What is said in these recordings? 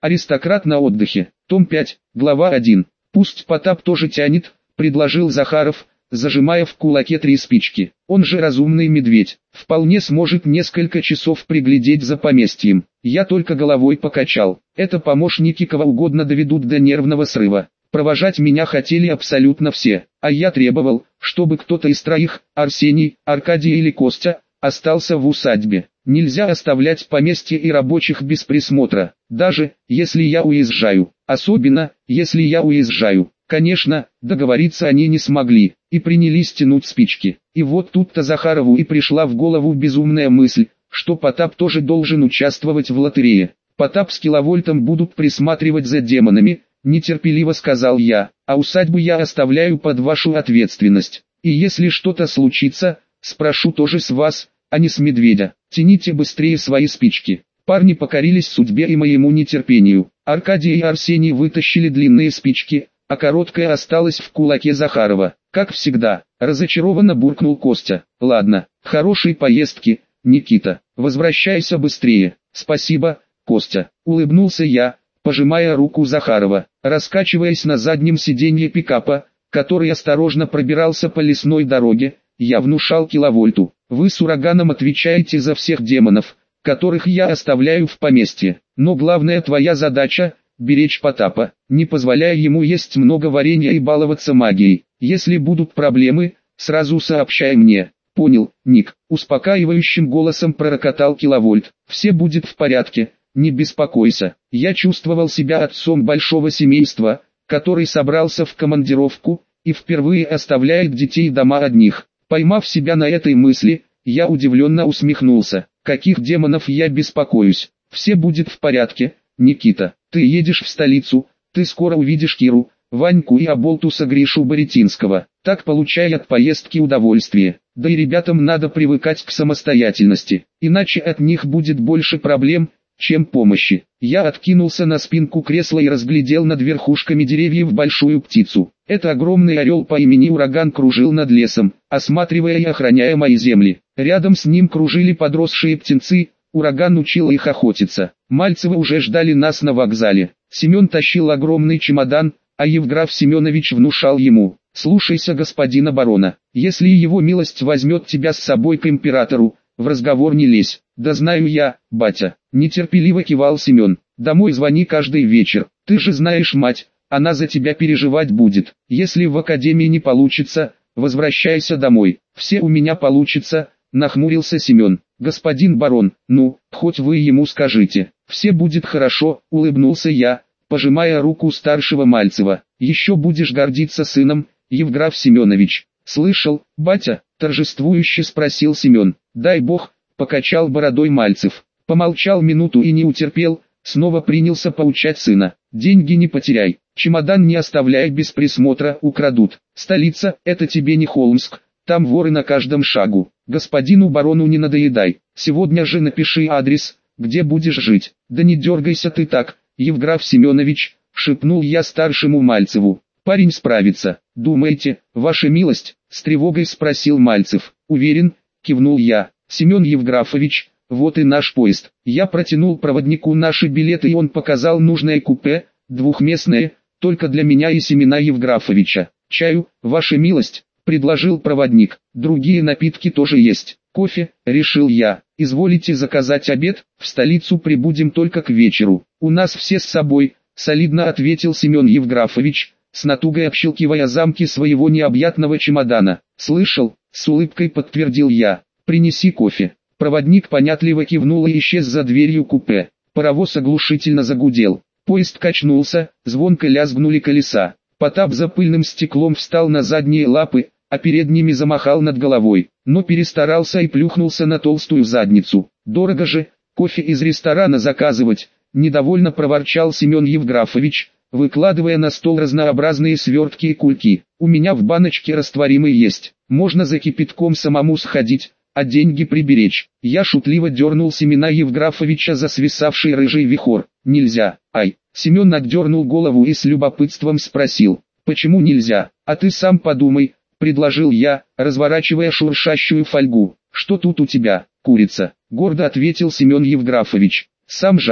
Аристократ на отдыхе. Том 5, глава 1. Пусть Потап тоже тянет, предложил Захаров, зажимая в кулаке 3 спички. Он же разумный медведь, вполне сможет несколько часов приглядеть за поместьем. Я только головой покачал. Это помощники кого угодно доведут до нервного срыва. Провожать меня хотели абсолютно все, а я требовал, чтобы кто-то из троих, Арсений, Аркадий или Костя, остался в усадьбе. Нельзя оставлять поместье и рабочих без присмотра, даже если я уезжаю. Особенно, если я уезжаю. Конечно, договориться они не смогли, и принялись тянуть спички. И вот тут-то Захарову и пришла в голову безумная мысль, что Потап тоже должен участвовать в лотерее. Потап с Киловольтом будут присматривать за демонами, нетерпеливо сказал я, а усадьбу я оставляю под вашу ответственность. И если что-то случится, спрошу тоже с вас, а не с медведя. Тяните быстрее свои спички. Парни покорились судьбе и моему нетерпению. Аркадий и Арсений вытащили длинные спички, а короткая осталась в кулаке Захарова. Как всегда, разочарованно буркнул Костя. Ладно, хорошей поездки, Никита. Возвращайся быстрее. Спасибо, Костя. Улыбнулся я, пожимая руку Захарова, раскачиваясь на заднем сиденье пикапа, который осторожно пробирался по лесной дороге. Я внушал Киловольту: вы с Ураганом отвечаете за всех демонов, которых я оставляю в поместье. Но главная твоя задача – беречь Потапа, не позволяя ему есть много варенья и баловаться магией. Если будут проблемы, сразу сообщай мне. Понял, Ник? Успокаивающим голосом пророкотал Киловольт. Все будет в порядке, не беспокойся. Я чувствовал себя отцом большого семейства, который собрался в командировку и впервые оставляет детей дома одних. Поймав себя на этой мысли, я удивленно усмехнулся. Каких демонов я беспокоюсь? Все будет в порядке, Никита. Ты едешь в столицу, ты скоро увидишь Киру, Ваньку и оболтуса Гришу Боретинского. Так получай от поездки удовольствие. Да и ребятам надо привыкать к самостоятельности, иначе от них будет больше проблем, чем помощи. Я откинулся на спинку кресла и разглядел над верхушками деревьев большую птицу. Это огромный орел по имени Ураган кружил над лесом, осматривая и охраняя мои земли. Рядом с ним кружили подросшие птенцы, Ураган учил их охотиться. Мальцевы уже ждали нас на вокзале. Семен тащил огромный чемодан, а Евграф Семенович внушал ему: «Слушайся господина барона, если его милость возьмет тебя с собой к императору, в разговор не лезь». «Да знаю я, батя», — нетерпеливо кивал Семен. «Домой звони каждый вечер, ты же знаешь мать, она за тебя переживать будет. Если в академии не получится, возвращайся домой». «Все у меня получится», — нахмурился Семен. «Господин барон, ну, хоть вы ему скажите, все будет хорошо», — улыбнулся я, пожимая руку старшего Мальцева. «Еще будешь гордиться сыном, Евграф Семенович». «Слышал, батя?» — торжествующе спросил Семен. «Дай бог», — покачал бородой Мальцев. Помолчал минуту и не утерпел, снова принялся поучать сына. «Деньги не потеряй, чемодан не оставляй без присмотра, украдут. Столица — это тебе не Холмск, там воры на каждом шагу. Господину барону не надоедай, сегодня же напиши адрес, где будешь жить». «Да не дергайся ты так, Евграф Семенович», — шепнул я старшему Мальцеву. «Парень справится». «Думаете, ваша милость?» — с тревогой спросил Мальцев. «Уверен», — кивнул я. «Семен Евграфович, вот и наш поезд». Я протянул проводнику наши билеты, и он показал нужное купе, двухместное, только для меня и Семена Евграфовича. «Чаю, ваша милость», — предложил проводник. «Другие напитки тоже есть. Кофе», — решил я. «Изволите заказать обед, в столицу прибудем только к вечеру». «У нас все с собой», — солидно ответил Семен Евграфович, с натугой общелкивая замки своего необъятного чемодана. «Слышал», — с улыбкой подтвердил я. «Принеси кофе». Проводник понятливо кивнул и исчез за дверью купе. Паровоз оглушительно загудел. Поезд качнулся, звонко лязгнули колеса. Потап за пыльным стеклом встал на задние лапы, а передними замахал над головой, но перестарался и плюхнулся на толстую задницу. «Дорого же, кофе из ресторана заказывать», — недовольно проворчал Семен Евграфович, выкладывая на стол разнообразные свертки и кульки. «У меня в баночке растворимый есть, можно за кипятком самому сходить, а деньги приберечь». Я шутливо дернул Семена Евграфовича за свисавший рыжий вихор. «Нельзя, ай». Семен отдернул голову и с любопытством спросил: «Почему нельзя? А ты сам подумай», — предложил я, разворачивая шуршащую фольгу. «Что тут у тебя, курица?» — гордо ответил Семен Евграфович. «Сам жарил».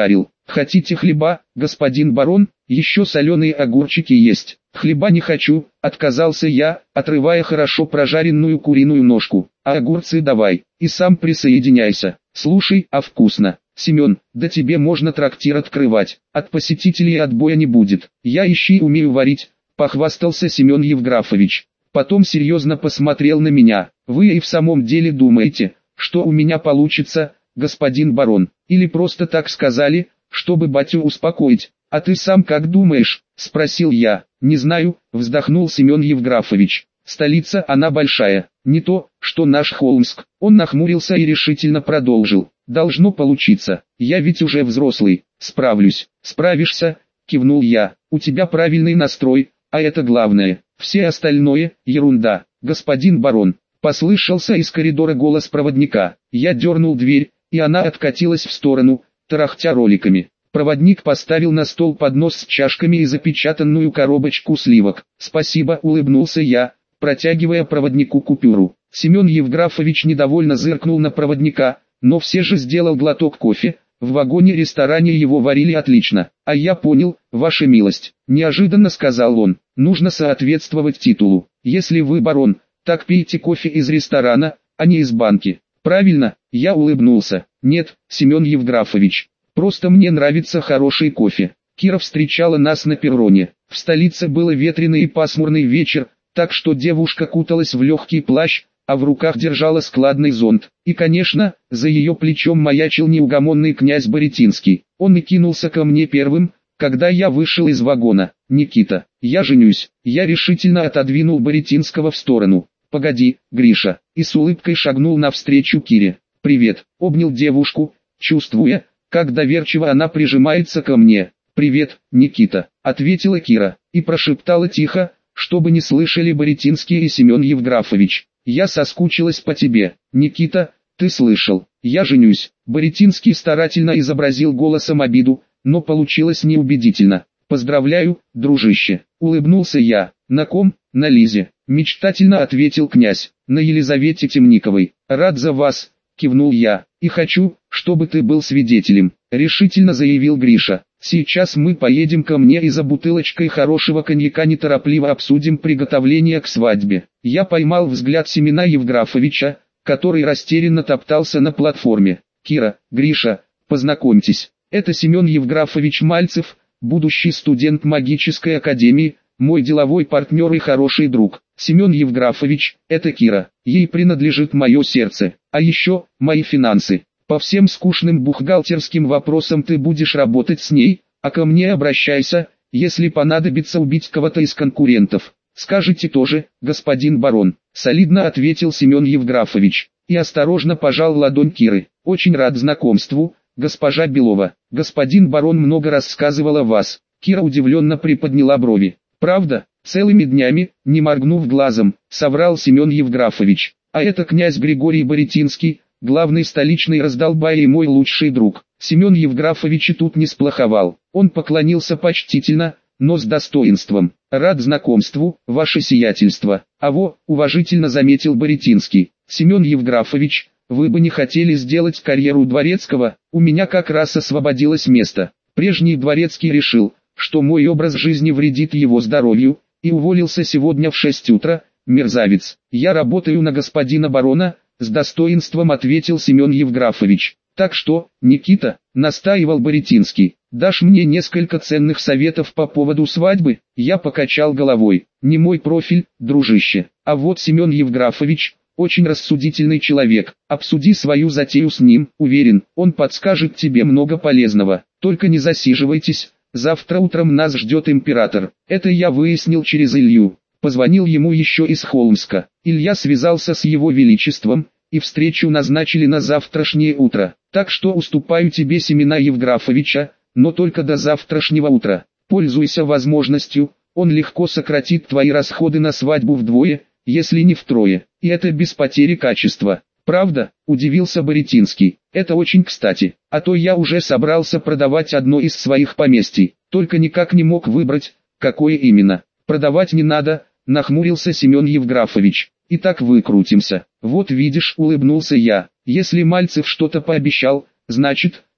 Хотите хлеба, господин барон? Еще соленые огурчики есть. Хлеба не хочу, отказался я, отрывая хорошо прожаренную куриную ножку. А огурцы давай, и сам присоединяйся. Слушай, а вкусно. Семен, да тебе можно трактир открывать, от посетителей отбоя не будет. Я ищи умею варить, похвастался Семен Евграфович. Потом серьезно посмотрел на меня. Вы и в самом деле думаете, что у меня получится, господин барон? Или просто так сказали, чтобы батю успокоить? А ты сам как думаешь? Спросил я. Не знаю, вздохнул Семен Евграфович. Столица она большая, не то, что наш Холмск. Он нахмурился и решительно продолжил. Должно получиться, я ведь уже взрослый, справлюсь. Справишься, кивнул я. У тебя правильный настрой, а это главное. Все остальное – ерунда. Господин барон, послышался из коридора голос проводника. Я дернул дверь, и она откатилась в сторону, тарахтя роликами. Проводник поставил на стол поднос с чашками и запечатанную коробочку сливок. «Спасибо», – улыбнулся я, протягивая проводнику купюру. Семен Евграфович недовольно зыркнул на проводника, но все же сделал глоток кофе. В вагоне-ресторане его варили отлично. «А я понял, ваша милость», – неожиданно сказал он. «Нужно соответствовать титулу. Если вы барон, так пейте кофе из ресторана, а не из банки». «Правильно», – я улыбнулся. «Нет, Семен Евграфович, просто мне нравится хороший кофе». Кира встречала нас на перроне. В столице был ветреный и пасмурный вечер, так что девушка куталась в легкий плащ, а в руках держала складный зонт. И, конечно, за ее плечом маячил неугомонный князь Боретинский. Он и кинулся ко мне первым, когда я вышел из вагона. «Никита, я женюсь». Я решительно отодвинул Боретинского в сторону. «Погоди, Гриша», и с улыбкой шагнул навстречу Кире. «Привет», обнял девушку, чувствуя, как доверчиво она прижимается ко мне. «Привет, Никита», ответила Кира, и прошептала тихо, чтобы не слышали Боретинский и Семен Евграфович. «Я соскучилась по тебе, Никита, ты слышал, я женюсь». Боретинский старательно изобразил голосом обиду, но получилось неубедительно. «Поздравляю, дружище», улыбнулся я. «На ком?» «На Лизе», мечтательно ответил князь. «На Елизавете Темниковой». «Рад за вас», кивнул я. «И хочу, чтобы ты был свидетелем», решительно заявил Гриша. «Сейчас мы поедем ко мне и за бутылочкой хорошего коньяка неторопливо обсудим приготовление к свадьбе». Я поймал взгляд Семена Евграфовича, который растерянно топтался на платформе. «Кира, Гриша, познакомьтесь, это Семен Евграфович Мальцев, будущий студент магической академии, мой деловой партнер и хороший друг. Семен Евграфович, это Кира, ей принадлежит мое сердце, а еще, мои финансы. По всем скучным бухгалтерским вопросам ты будешь работать с ней, а ко мне обращайся, если понадобится убить кого-то из конкурентов. Скажите тоже, господин барон», солидно ответил Семен Евграфович, и осторожно пожал ладонь Киры. «Очень рад знакомству, госпожа Белова. Господин барон много рассказывал о вас». Кира удивленно приподняла брови. «Правда?» «Целыми днями, не моргнув глазом», соврал Семен Евграфович. «А это князь Григорий Боретинский, главный столичный раздолбай и мой лучший друг». Семен Евграфович и тут не сплоховал. Он поклонился почтительно, но с достоинством. «Рад знакомству, ваше сиятельство». «Аво», уважительно заметил Боретинский. «Семен Евграфович, вы бы не хотели сделать карьеру дворецкого? У меня как раз освободилось место». Прежний дворецкий решил, что мой образ жизни вредит его здоровью, и уволился сегодня в 6 утра. Мерзавец. «Я работаю на господина барона», с достоинством ответил Семен Евграфович. «Так что, Никита», настаивал Боретинский, «дашь мне несколько ценных советов по поводу свадьбы?» Я покачал головой. «Не мой профиль, дружище. А вот Семен Евграфович, очень рассудительный человек. Обсуди свою затею с ним, уверен, он подскажет тебе много полезного. Только не засиживайтесь, завтра утром нас ждет император». Это я выяснил через Илью. Позвонил ему еще из Холмска. Илья связался с его величеством, и встречу назначили на завтрашнее утро. Так что уступаю тебе Семена Евграфовича, но только до завтрашнего утра. Пользуйся возможностью, он легко сократит твои расходы на свадьбу вдвое, если не втрое, и это без потери качества. «Правда?» – удивился Боретинский. «Это очень кстати, а то я уже собрался продавать одно из своих поместий, только никак не мог выбрать, какое именно». «Продавать не надо», – нахмурился Семен Евграфович. «И так выкрутимся». «Вот видишь», – улыбнулся я, – «если Мальцев что-то пообещал, значит,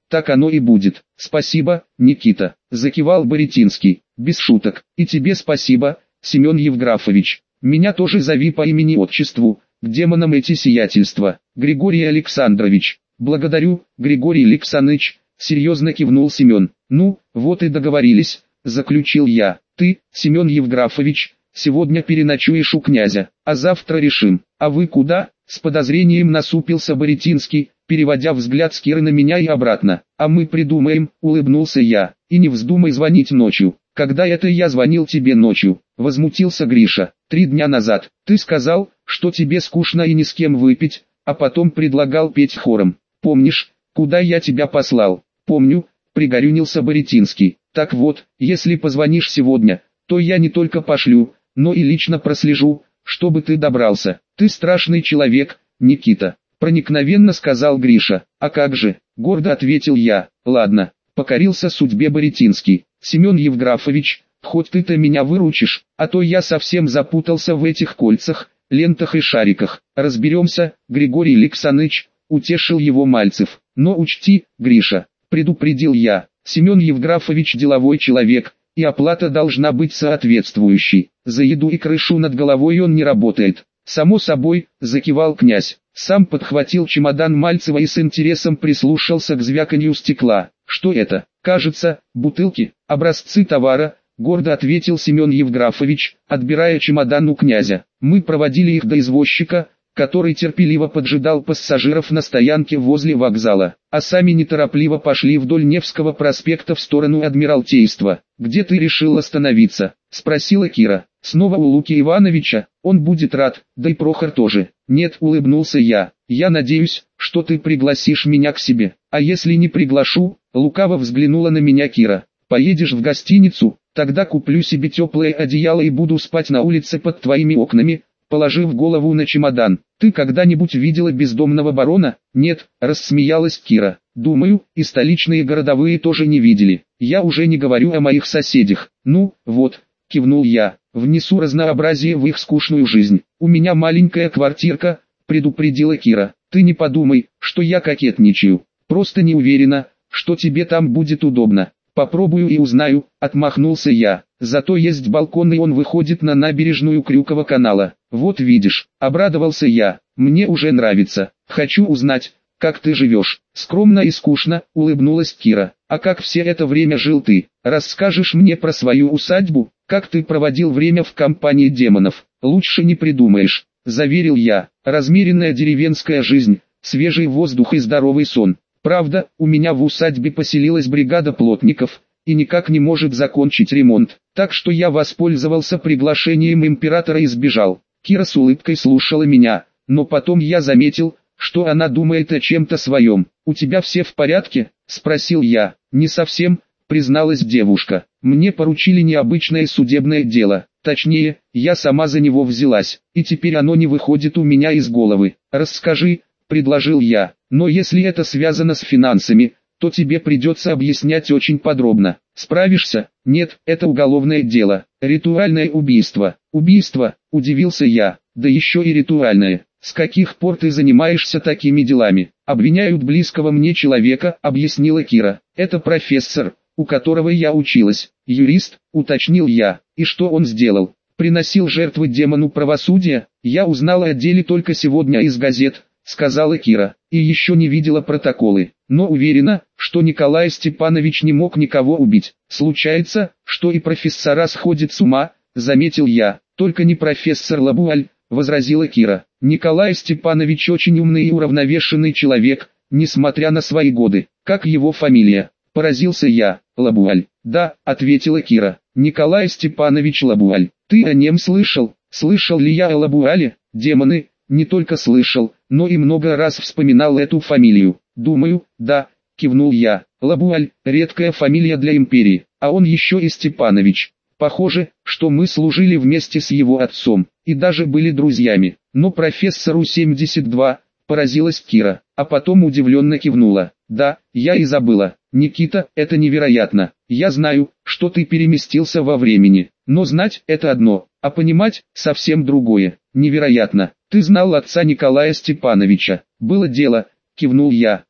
так оно и будет. Спасибо, Никита, закивал Боретинский, без шуток. И тебе спасибо, Семен Евграфович. Меня тоже зови по имени-отчеству, к демонам эти сиятельства. Григорий Александрович. Благодарю, Григорий Александрович, серьезно кивнул Семен. Ну, вот и договорились, заключил я. Ты, Семен Евграфович, сегодня переночуешь у князя, а завтра решим. А вы куда? С подозрением насупился Боретинский, переводя взгляд с Киры на меня и обратно. А мы придумаем, улыбнулся я. И не вздумай звонить ночью. Когда это я звонил тебе ночью? Возмутился Гриша. 3 дня назад. Ты сказал, что тебе скучно и ни с кем выпить, а потом предлагал петь хором. Помнишь, куда я тебя послал? Помню, пригорюнился Боретинский. Так вот, если позвонишь сегодня, то я не только пошлю, но и лично прослежу, чтобы ты добрался. Ты страшный человек, Никита, проникновенно сказал Гриша. А как же, гордо ответил я. Ладно, покорился судьбе Боретинский. Семен Евграфович, хоть ты-то меня выручишь, а то я совсем запутался в этих кольцах, лентах и шариках. Разберемся, Григорий Александрович, утешил его Мальцев. Но учти, Гриша, предупредил я, Семен Евграфович деловой человек, и оплата должна быть соответствующей. За еду и крышу над головой он не работает. Само собой, закивал князь. Сам подхватил чемодан Мальцева и с интересом прислушался к звяканью стекла. Что это? Кажется, бутылки, образцы товара, гордо ответил Семен Евграфович, отбирая чемодан у князя. Мы проводили их до извозчика, который терпеливо поджидал пассажиров на стоянке возле вокзала, а сами неторопливо пошли вдоль Невского проспекта в сторону Адмиралтейства. «Где ты решил остановиться?» – спросила Кира. «Снова у Луки Ивановича, он будет рад, да и Прохор тоже». «Нет», – улыбнулся я, – «я надеюсь, что ты пригласишь меня к себе, а если не приглашу?» – лукаво взглянула на меня Кира. «Поедешь в гостиницу, тогда куплю себе теплое одеяло и буду спать на улице под твоими окнами», положив голову на чемодан. «Ты когда-нибудь видела бездомного барона?» «Нет», – рассмеялась Кира. «Думаю, и столичные городовые тоже не видели. Я уже не говорю о моих соседях». «Ну, вот», – кивнул я, – «внесу разнообразие в их скучную жизнь. У меня маленькая квартирка», – предупредила Кира. «Ты не подумай, что я кокетничаю. Просто не уверена, что тебе там будет удобно». «Попробую и узнаю», – отмахнулся я. «Зато есть балкон и он выходит на набережную Крюкова канала». «Вот видишь», – обрадовался я, – «мне уже нравится. Хочу узнать, как ты живешь». «Скромно и скучно», – улыбнулась Кира. «А как все это время жил ты? Расскажешь мне про свою усадьбу? Как ты проводил время в компании демонов? Лучше не придумаешь», – заверил я. «Размеренная деревенская жизнь, свежий воздух и здоровый сон. Правда, у меня в усадьбе поселилась бригада плотников, и никак не может закончить ремонт, так что я воспользовался приглашением императора и сбежал». Кира с улыбкой слушала меня, но потом я заметил, что она думает о чем-то своем. «У тебя все в порядке?» – спросил я. «Не совсем», – призналась девушка. «Мне поручили необычное судебное дело, точнее, я сама за него взялась, и теперь оно не выходит у меня из головы». «Расскажи», – предложил я. «Но если это связано с финансами, то тебе придется объяснять очень подробно. Справишься?» «Нет, это уголовное дело. Ритуальное убийство». «Убийство?» – удивился я. «Да еще и ритуальное. С каких пор ты занимаешься такими делами?» «Обвиняют близкого мне человека», – объяснила Кира. «Это профессор, у которого я училась». «Юрист?» – уточнил я. «И что он сделал? Приносил жертвы демону правосудия?» «Я узнала о деле только сегодня из газет», – сказала Кира, – «и еще не видела протоколы, но уверена, что Николай Степанович не мог никого убить. Случается, что и профессора сходят с ума», – заметил я. «Только не профессор Лабуаль», – возразила Кира. «Николай Степанович очень умный и уравновешенный человек, несмотря на свои годы». «Как его фамилия?» – поразился я. «Лабуаль». «Да», – ответила Кира, – «Николай Степанович Лабуаль». «Ты о нем слышал?» «Слышал ли я о Лабуале?» «Демоны». «Не только слышал, но и много раз вспоминал эту фамилию». «Думаю, да», – кивнул я. «Лабуаль – редкая фамилия для империи, а он еще и Степанович. Похоже, что мы служили вместе с его отцом, и даже были друзьями». «Но профессору 72», – поразилась Кира, а потом удивленно кивнула. «Да, я и забыла. Никита, это невероятно. Я знаю, что ты переместился во времени, но знать – это одно, а понимать – совсем другое. Невероятно. Ты знал отца Николая Степановича?» «Было дело», – кивнул я.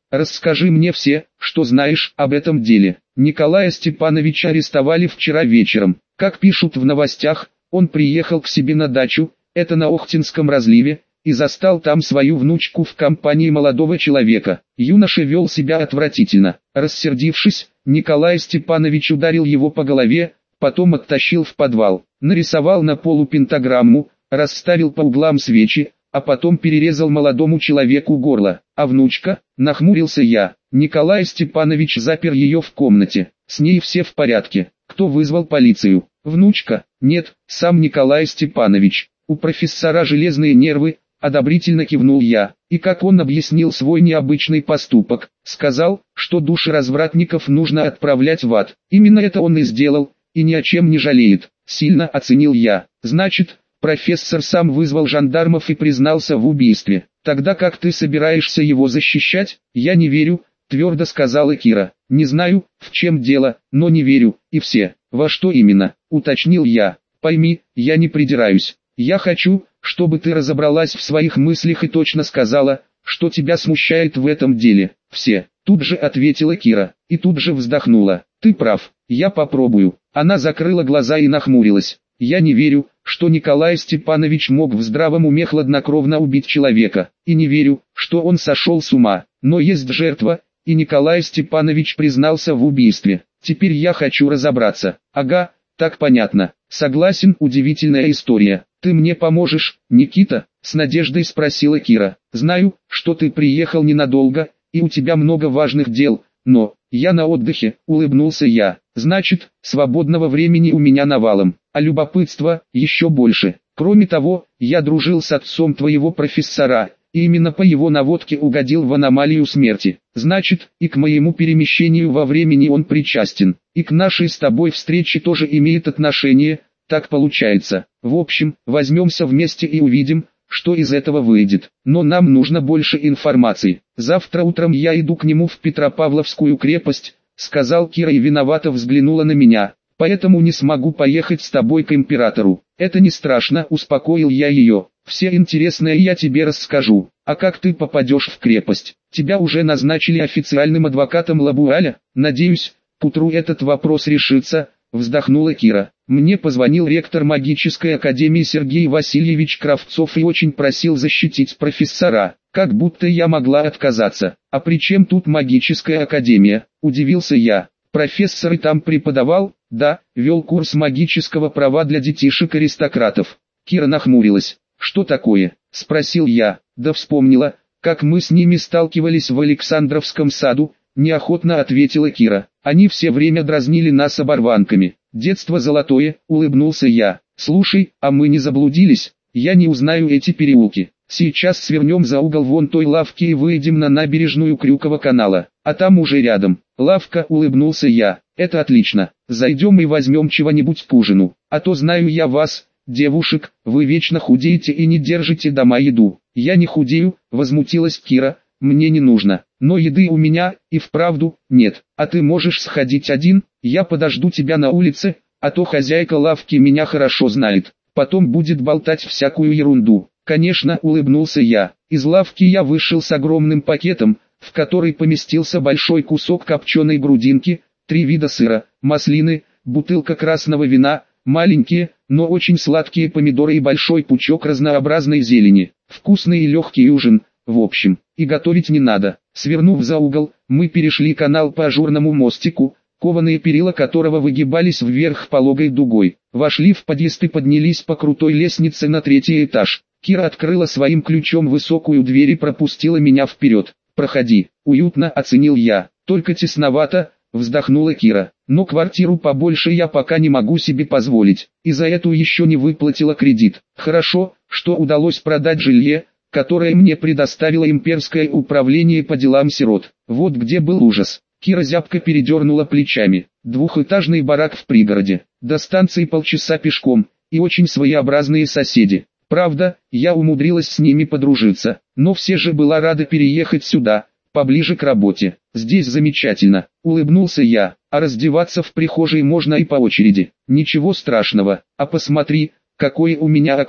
расскажи мне все, что знаешь об этом деле. Николая Степановича арестовали вчера вечером. Как пишут в новостях, он приехал к себе на дачу, это на Охтинском разливе, и застал там свою внучку в компании молодого человека. Юноша вел себя отвратительно. Рассердившись, Николай Степанович ударил его по голове, потом оттащил в подвал, нарисовал на полу пентаграмму, расставил по углам свечи, а потом перерезал молодому человеку горло. А внучка, нахмурился я, Николай Степанович запер ее в комнате. С ней все в порядке. Кто вызвал полицию? Внучка? Нет, сам Николай Степанович. У профессора железные нервы, одобрительно кивнул я. И как он объяснил свой необычный поступок? Сказал, что души развратников нужно отправлять в ад. Именно это он и сделал, и ни о чем не жалеет. Сильно оценил я. Значит, профессор сам вызвал жандармов и признался в убийстве. Тогда как ты собираешься его защищать? Я не верю, твердо сказала Кира. Не знаю, в чем дело, но не верю, и все. Во что именно? Уточнил я. Пойми, я не придираюсь. Я хочу, чтобы ты разобралась в своих мыслях и точно сказала, что тебя смущает в этом деле. Все. Тут же ответила Кира, и тут же вздохнула. Ты прав, я попробую. Она закрыла глаза и нахмурилась. Я не верю, что Николай Степанович мог в здравом уме хладнокровно убить человека, и не верю, что он сошел с ума. Но есть жертва, и Николай Степанович признался в убийстве. Теперь я хочу разобраться. Ага, так понятно. Согласен, удивительная история. Ты мне поможешь, Никита? С надеждой спросила Кира. Знаю, что ты приехал ненадолго, и у тебя много важных дел, но я на отдыхе, улыбнулся я. Значит, свободного времени у меня навалом, а любопытства еще больше. Кроме того, я дружил с отцом твоего профессора, и именно по его наводке угодил в аномалию смерти. Значит, и к моему перемещению во времени он причастен, и к нашей с тобой встрече тоже имеет отношение, так получается. В общем, возьмемся вместе и увидим, что из этого выйдет. Но нам нужно больше информации. Завтра утром я иду к нему в Петропавловскую крепость, сказал Кира и виновато взглянула на меня. Поэтому не смогу поехать с тобой к императору. Это не страшно, успокоил я ее. Все интересное я тебе расскажу. А как ты попадешь в крепость? Тебя уже назначили официальным адвокатом Лабуаля? Надеюсь, к утру этот вопрос решится, вздохнула Кира. Мне позвонил ректор магической академии Сергей Васильевич Кравцов и очень просил защитить профессора. Как будто я могла отказаться. А при чем тут магическая академия? Удивился я. Профессор и там преподавал? Да, вел курс магического права для детишек-аристократов. Кира нахмурилась. Что такое? Спросил я. Да вспомнила, как мы с ними сталкивались в Александровском саду, неохотно ответила Кира. Они все время дразнили нас оборванками. Детство золотое, улыбнулся я. Слушай, а мы не заблудились? Я не узнаю эти переулки. Сейчас свернем за угол вон той лавки и выйдем на набережную Крюкова канала. А там уже рядом. Лавка, улыбнулся я. Это отлично. Зайдем и возьмем чего-нибудь к ужину. А то знаю я вас, девушек, вы вечно худеете и не держите дома еду. Я не худею, возмутилась Кира. Мне не нужно. Но еды у меня, и вправду, нет. А ты можешь сходить один? Я подожду тебя на улице, а то хозяйка лавки меня хорошо знает. Потом будет болтать всякую ерунду. Конечно, улыбнулся я. Из лавки я вышел с огромным пакетом, в который поместился большой кусок копченой грудинки, 3 вида сыра, маслины, бутылка красного вина, маленькие, но очень сладкие помидоры и большой пучок разнообразной зелени. Вкусный и легкий ужин, в общем, и готовить не надо. Свернув за угол, мы перешли канал по ажурному мостику, кованые перила которого выгибались вверх пологой дугой. Вошли в подъезд и поднялись по крутой лестнице на 3-й этаж. Кира открыла своим ключом высокую дверь и пропустила меня вперед. «Проходи, уютно», оценил я. «Только тесновато», вздохнула Кира. «Но квартиру побольше я пока не могу себе позволить, и за эту еще не выплатила кредит. Хорошо, что удалось продать жилье, которое мне предоставило имперское управление по делам сирот. Вот где был ужас». Кира зябко передернула плечами. Двухэтажный барак в пригороде, до станции полчаса пешком, и очень своеобразные соседи. Правда, я умудрилась с ними подружиться, но все же была рада переехать сюда, поближе к работе. Здесь замечательно, улыбнулся я, а раздеваться в прихожей можно и по очереди. Ничего страшного, а посмотри, какое у меня окно.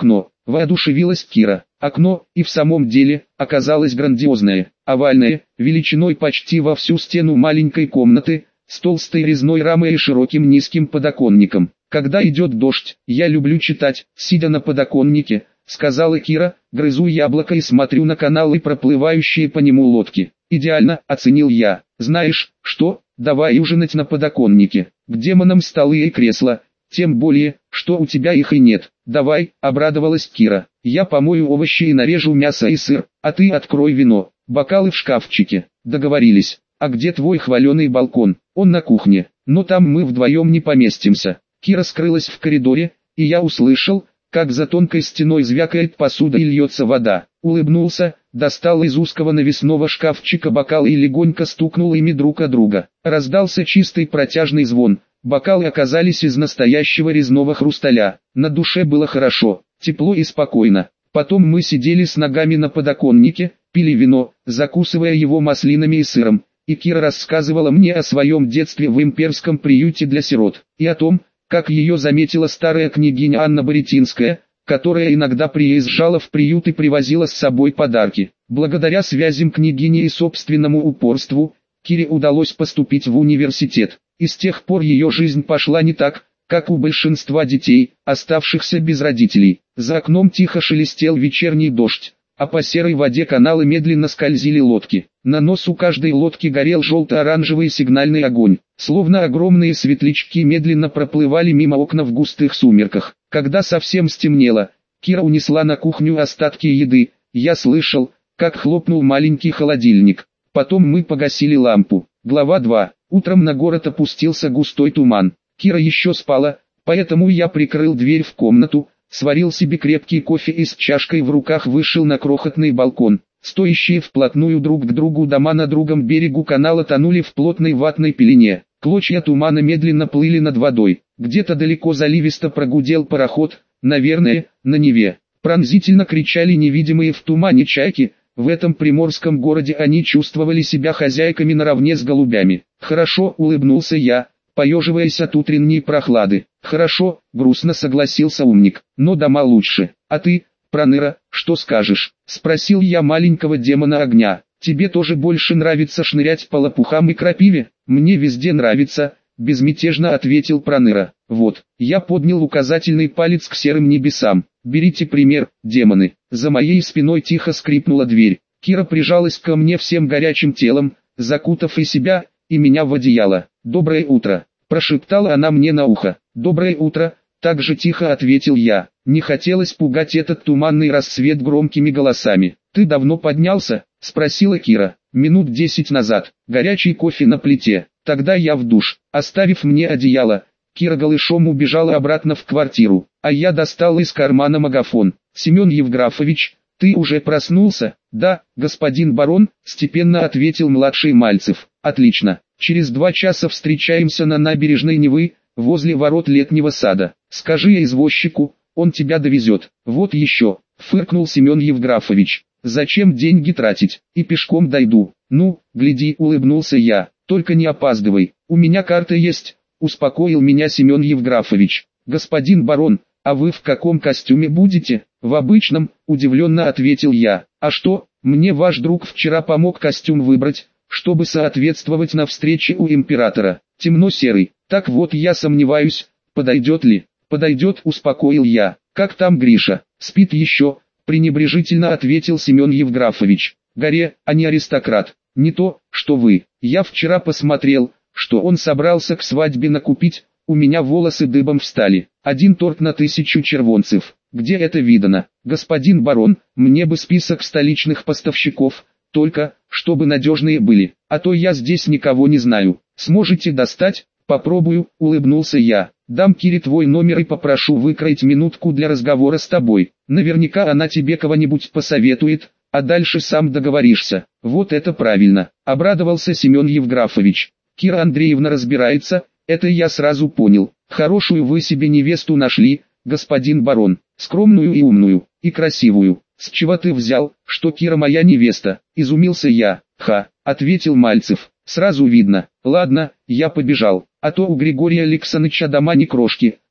воодушевилась Кира. Окно, и в самом деле, оказалось грандиозное, овальное, величиной почти во всю стену маленькой комнаты, с толстой резной рамой и широким низким подоконником. «Когда идет дождь, я люблю читать, сидя на подоконнике», — сказала Кира, грызу яблоко и смотрю на каналы, проплывающие по нему лодки. «Идеально», — оценил я. «Знаешь, что, давай ужинать на подоконнике, к демонам столы и кресла, тем более, что у тебя их и нет». «Давай», — обрадовалась Кира. «Я помою овощи и нарежу мясо и сыр, а ты открой вино, бокалы в шкафчике». «Договорились». «А где твой хваленый балкон?» «Он на кухне, но там мы вдвоем не поместимся». Кира скрылась в коридоре, и я услышал, как за тонкой стеной звякает посуда и льется вода. Улыбнулся, достал из узкого навесного шкафчика бокал и легонько стукнул ими друг о друга. Раздался чистый протяжный звон. Бокалы оказались из настоящего резного хрусталя. На душе было хорошо, тепло и спокойно. Потом мы сидели с ногами на подоконнике, пили вино, закусывая его маслинами и сыром. И Кира рассказывала мне о своем детстве в имперском приюте для сирот, и о том, как ее заметила старая княгиня Анна Боретинская, которая иногда приезжала в приют и привозила с собой подарки. Благодаря связям княгини и собственному упорству, Кире удалось поступить в университет, и с тех пор ее жизнь пошла не так, как у большинства детей, оставшихся без родителей. За окном тихо шелестел вечерний дождь, а по серой воде канала медленно скользили лодки. На носу каждой лодки горел желто-оранжевый сигнальный огонь, словно огромные светлячки медленно проплывали мимо окна в густых сумерках. Когда совсем стемнело, Кира унесла на кухню остатки еды, я слышал, как хлопнул маленький холодильник. Потом мы погасили лампу. Глава 2. Утром на город опустился густой туман. Кира еще спала, поэтому я прикрыл дверь в комнату, сварил себе крепкий кофе и с чашкой в руках вышел на крохотный балкон. Стоящие вплотную друг к другу дома на другом берегу канала тонули в плотной ватной пелене. Клочья тумана медленно плыли над водой. Где-то далеко заливисто прогудел пароход, наверное, на Неве. Пронзительно кричали невидимые в тумане чайки. В этом приморском городе они чувствовали себя хозяйками наравне с голубями. «Хорошо», — улыбнулся я, поеживаясь от утренней прохлады. «Хорошо», — грустно согласился умник, — «но дома лучше. А ты, Проныра, что скажешь?» — спросил я маленького демона огня. «Тебе тоже больше нравится шнырять по лопухам и крапиве?» «Мне везде нравится», — безмятежно ответил Проныра. «Вот», — я поднял указательный палец к серым небесам. «Берите пример, демоны». За моей спиной тихо скрипнула дверь. Кира прижалась ко мне всем горячим телом, закутав и себя, и меня в одеяло. «Доброе утро», — прошептала она мне на ухо. «Доброе утро», — так же тихо ответил я. Не хотелось пугать этот туманный рассвет громкими голосами. «Ты давно поднялся?» — спросила Кира. «Минут 10 назад. Горячий кофе на плите. Тогда я в душ». Оставив мне одеяло, Кира голышом убежала обратно в квартиру, а я достал из кармана магафон. «Семен Евграфович, ты уже проснулся?» «Да, господин барон», — степенно ответил младший Мальцев. «Отлично. Через 2 часа встречаемся на набережной Невы, возле ворот летнего сада. Скажи извозчику, он тебя довезет». «Вот еще», — фыркнул Семен Евграфович. «Зачем деньги тратить? И пешком дойду». «Ну, гляди», — улыбнулся я, — «только не опаздывай, у меня карта есть», — успокоил меня Семен Евграфович. «Господин барон, а вы в каком костюме будете?» «В обычном», — удивленно ответил я. «А что, мне ваш друг вчера помог костюм выбрать, чтобы соответствовать на встрече у императора. Темно-серый. Так вот я сомневаюсь, подойдет ли?» «Подойдет», — успокоил я. «Как там Гриша? Спит еще?» — пренебрежительно ответил Семен Евграфович. «Горе, а не аристократ. Не то, что вы. Я вчера посмотрел, что он собрался к свадьбе накупить, у меня волосы дыбом встали. 1 торт на 1000 червонцев. Где это видано? Господин барон, мне бы список столичных поставщиков, только, чтобы надежные были, а то я здесь никого не знаю. Сможете достать?» «Попробую», — улыбнулся я. «Дам Кире твой номер и попрошу выкроить минутку для разговора с тобой. Наверняка она тебе кого-нибудь посоветует, а дальше сам договоришься». «Вот это правильно», — обрадовался Семен Евграфович. «Кира Андреевна разбирается, это я сразу понял. Хорошую вы себе невесту нашли, господин барон, скромную и умную, и красивую». «С чего ты взял, что Кира моя невеста?» — изумился я. «Ха», — ответил Мальцев, — «сразу видно. Ладно, я побежал, а то у Григория Александровича дома не крошки,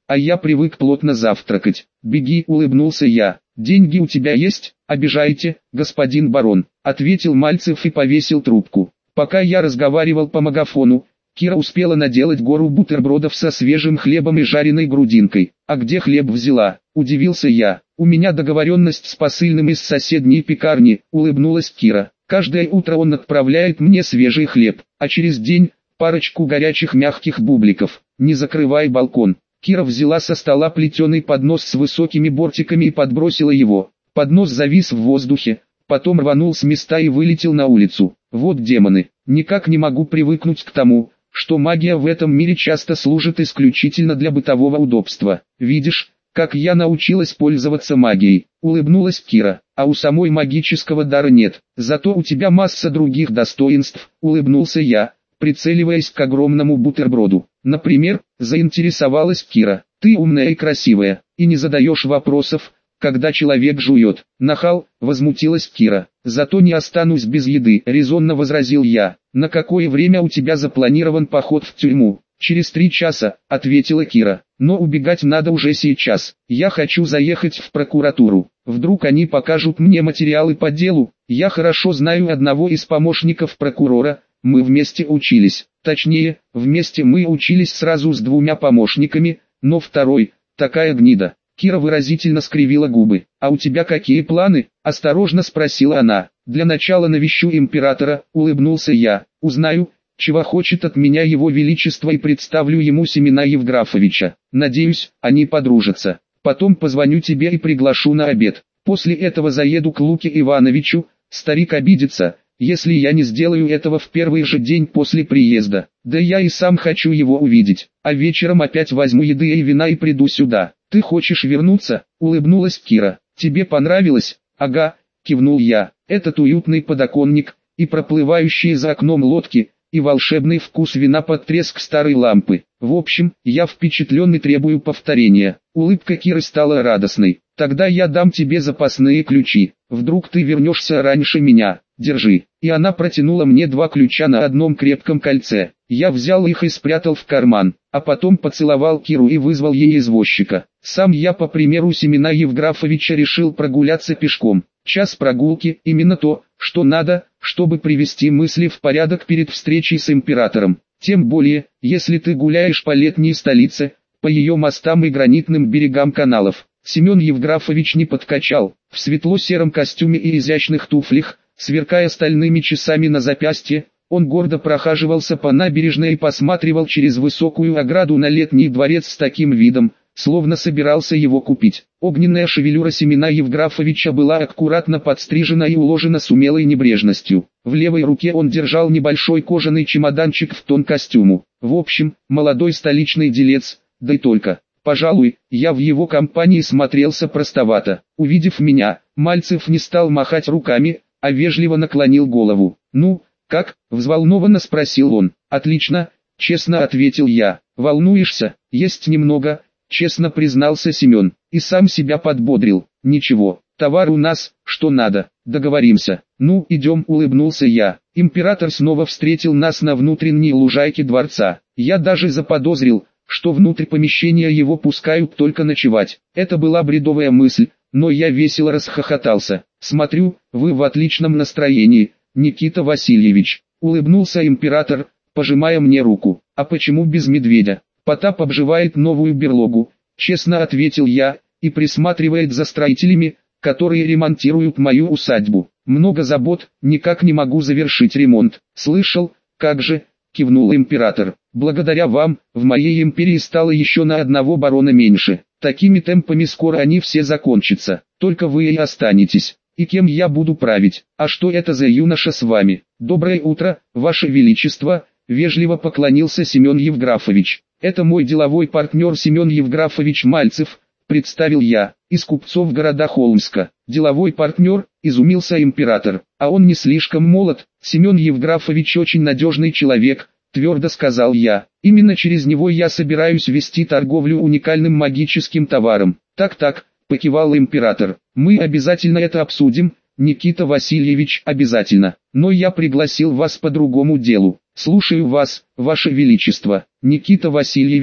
а я привык плотно завтракать. Беги, улыбнулся я. Деньги у тебя есть? Обижаете, господин барон, ответил Мальцев и повесил трубку. Пока я разговаривал по магафону, Кира успела наделать гору бутербродов со свежим хлебом и жареной грудинкой. А где хлеб взяла? Удивился я. У меня договоренность с посыльным из соседней пекарни, улыбнулась Кира. Каждое утро он отправляет мне свежий хлеб, а через день парочку горячих мягких бубликов. Не закрывай балкон. Кира взяла со стола плетеный поднос с высокими бортиками и подбросила его. Поднос завис в воздухе, потом рванул с места и вылетел на улицу. Вот демоны, никак не могу привыкнуть к тому, что магия в этом мире часто служит исключительно для бытового удобства. Видишь, как я научилась пользоваться магией, улыбнулась Кира, а у самой магического дара нет, зато у тебя масса других достоинств, улыбнулся я, прицеливаясь к огромному бутерброду. Например, заинтересовалась Кира, ты умная и красивая, и не задаешь вопросов, когда человек жует. Нахал, возмутилась Кира. Зато не останусь без еды, резонно возразил я. На какое время у тебя запланирован поход в тюрьму? Через 3 часа, ответила Кира. Но убегать надо уже сейчас. Я хочу заехать в прокуратуру. Вдруг они покажут мне материалы по делу. Я хорошо знаю одного из помощников прокурора. Мы вместе учились. Точнее, вместе мы учились сразу с 2 помощниками, но второй, такая гнида. Кира выразительно скривила губы. «А у тебя какие планы?» – осторожно спросила она. «Для начала навещу императора», – улыбнулся я. «Узнаю, чего хочет от меня его величество и представлю ему Семена Евграфовича. Надеюсь, они подружатся. Потом позвоню тебе и приглашу на обед. После этого заеду к Луке Ивановичу, старик обидится, если я не сделаю этого в первый же день после приезда. Да я и сам хочу его увидеть. А вечером опять возьму еды и вина и приду сюда. Ты хочешь вернуться?» – улыбнулась Кира. «Тебе понравилось?» «Ага», – кивнул я. «Этот уютный подоконник, и проплывающие за окном лодки, и волшебный вкус вина под треск старой лампы. В общем, я впечатлен и требую повторения». Улыбка Киры стала радостной. «Тогда я дам тебе запасные ключи. Вдруг ты вернешься раньше меня. Держи». И она протянула мне 2 ключа на одном крепком кольце. Я взял их и спрятал в карман, а потом поцеловал Киру и вызвал ей извозчика. Сам я, по примеру Семена Евграфовича, решил прогуляться пешком. Час прогулки – именно то, что надо, чтобы привести мысли в порядок перед встречей с императором. Тем более, если ты гуляешь по летней столице, по ее мостам и гранитным берегам каналов. Семен Евграфович не подкачал, в светло-сером костюме и изящных туфлях, сверкая стальными часами на запястье, он гордо прохаживался по набережной и посматривал через высокую ограду на летний дворец с таким видом, словно собирался его купить. Огненная шевелюра Семена Евграфовича была аккуратно подстрижена и уложена с умелой небрежностью. В левой руке он держал небольшой кожаный чемоданчик в тон костюму. В общем, молодой столичный делец, да и только. Пожалуй, я в его компании смотрелся простовато. Увидев меня, Мальцев не стал махать руками, а вежливо наклонил голову. «Ну, как?» – взволнованно спросил он. «Отлично», – честно ответил я. «Волнуешься?» «Есть немного», – честно признался Семен, и сам себя подбодрил. «Ничего, товар у нас, что надо, договоримся». «Ну, идем», – улыбнулся я. Император снова встретил нас на внутренней лужайке дворца. Я даже заподозрил, что внутрь помещения его пускают только ночевать. Это была бредовая мысль, но я весело расхохотался. «Смотрю, вы в отличном настроении, Никита Васильевич», — улыбнулся император, пожимая мне руку. «А почему без медведя? Потап обживает новую берлогу», — честно ответил я, «и присматривает за строителями, которые ремонтируют мою усадьбу. Много забот, никак не могу завершить ремонт». «Слышал, как же», — кивнул император. «Благодаря вам, в моей империи стало еще на одного барона меньше. Такими темпами скоро они все закончатся, только вы и останетесь. И кем я буду править? А что это за юноша с вами?» «Доброе утро, ваше величество», — вежливо поклонился Семен Евграфович. «Это мой деловой партнер Семен Евграфович Мальцев», — представил я, «из купцов города Холмска». «Деловой партнер», — изумился император, «а он не слишком молод». «Семен Евграфович очень надежный человек», — твердо сказал я. «Именно через него я собираюсь вести торговлю уникальным магическим товаром». «Так-так», — покивал император, «мы обязательно это обсудим, Никита Васильевич, обязательно. Но я пригласил вас по другому делу». «Слушаю вас, ваше величество». «Никита Васильевич»,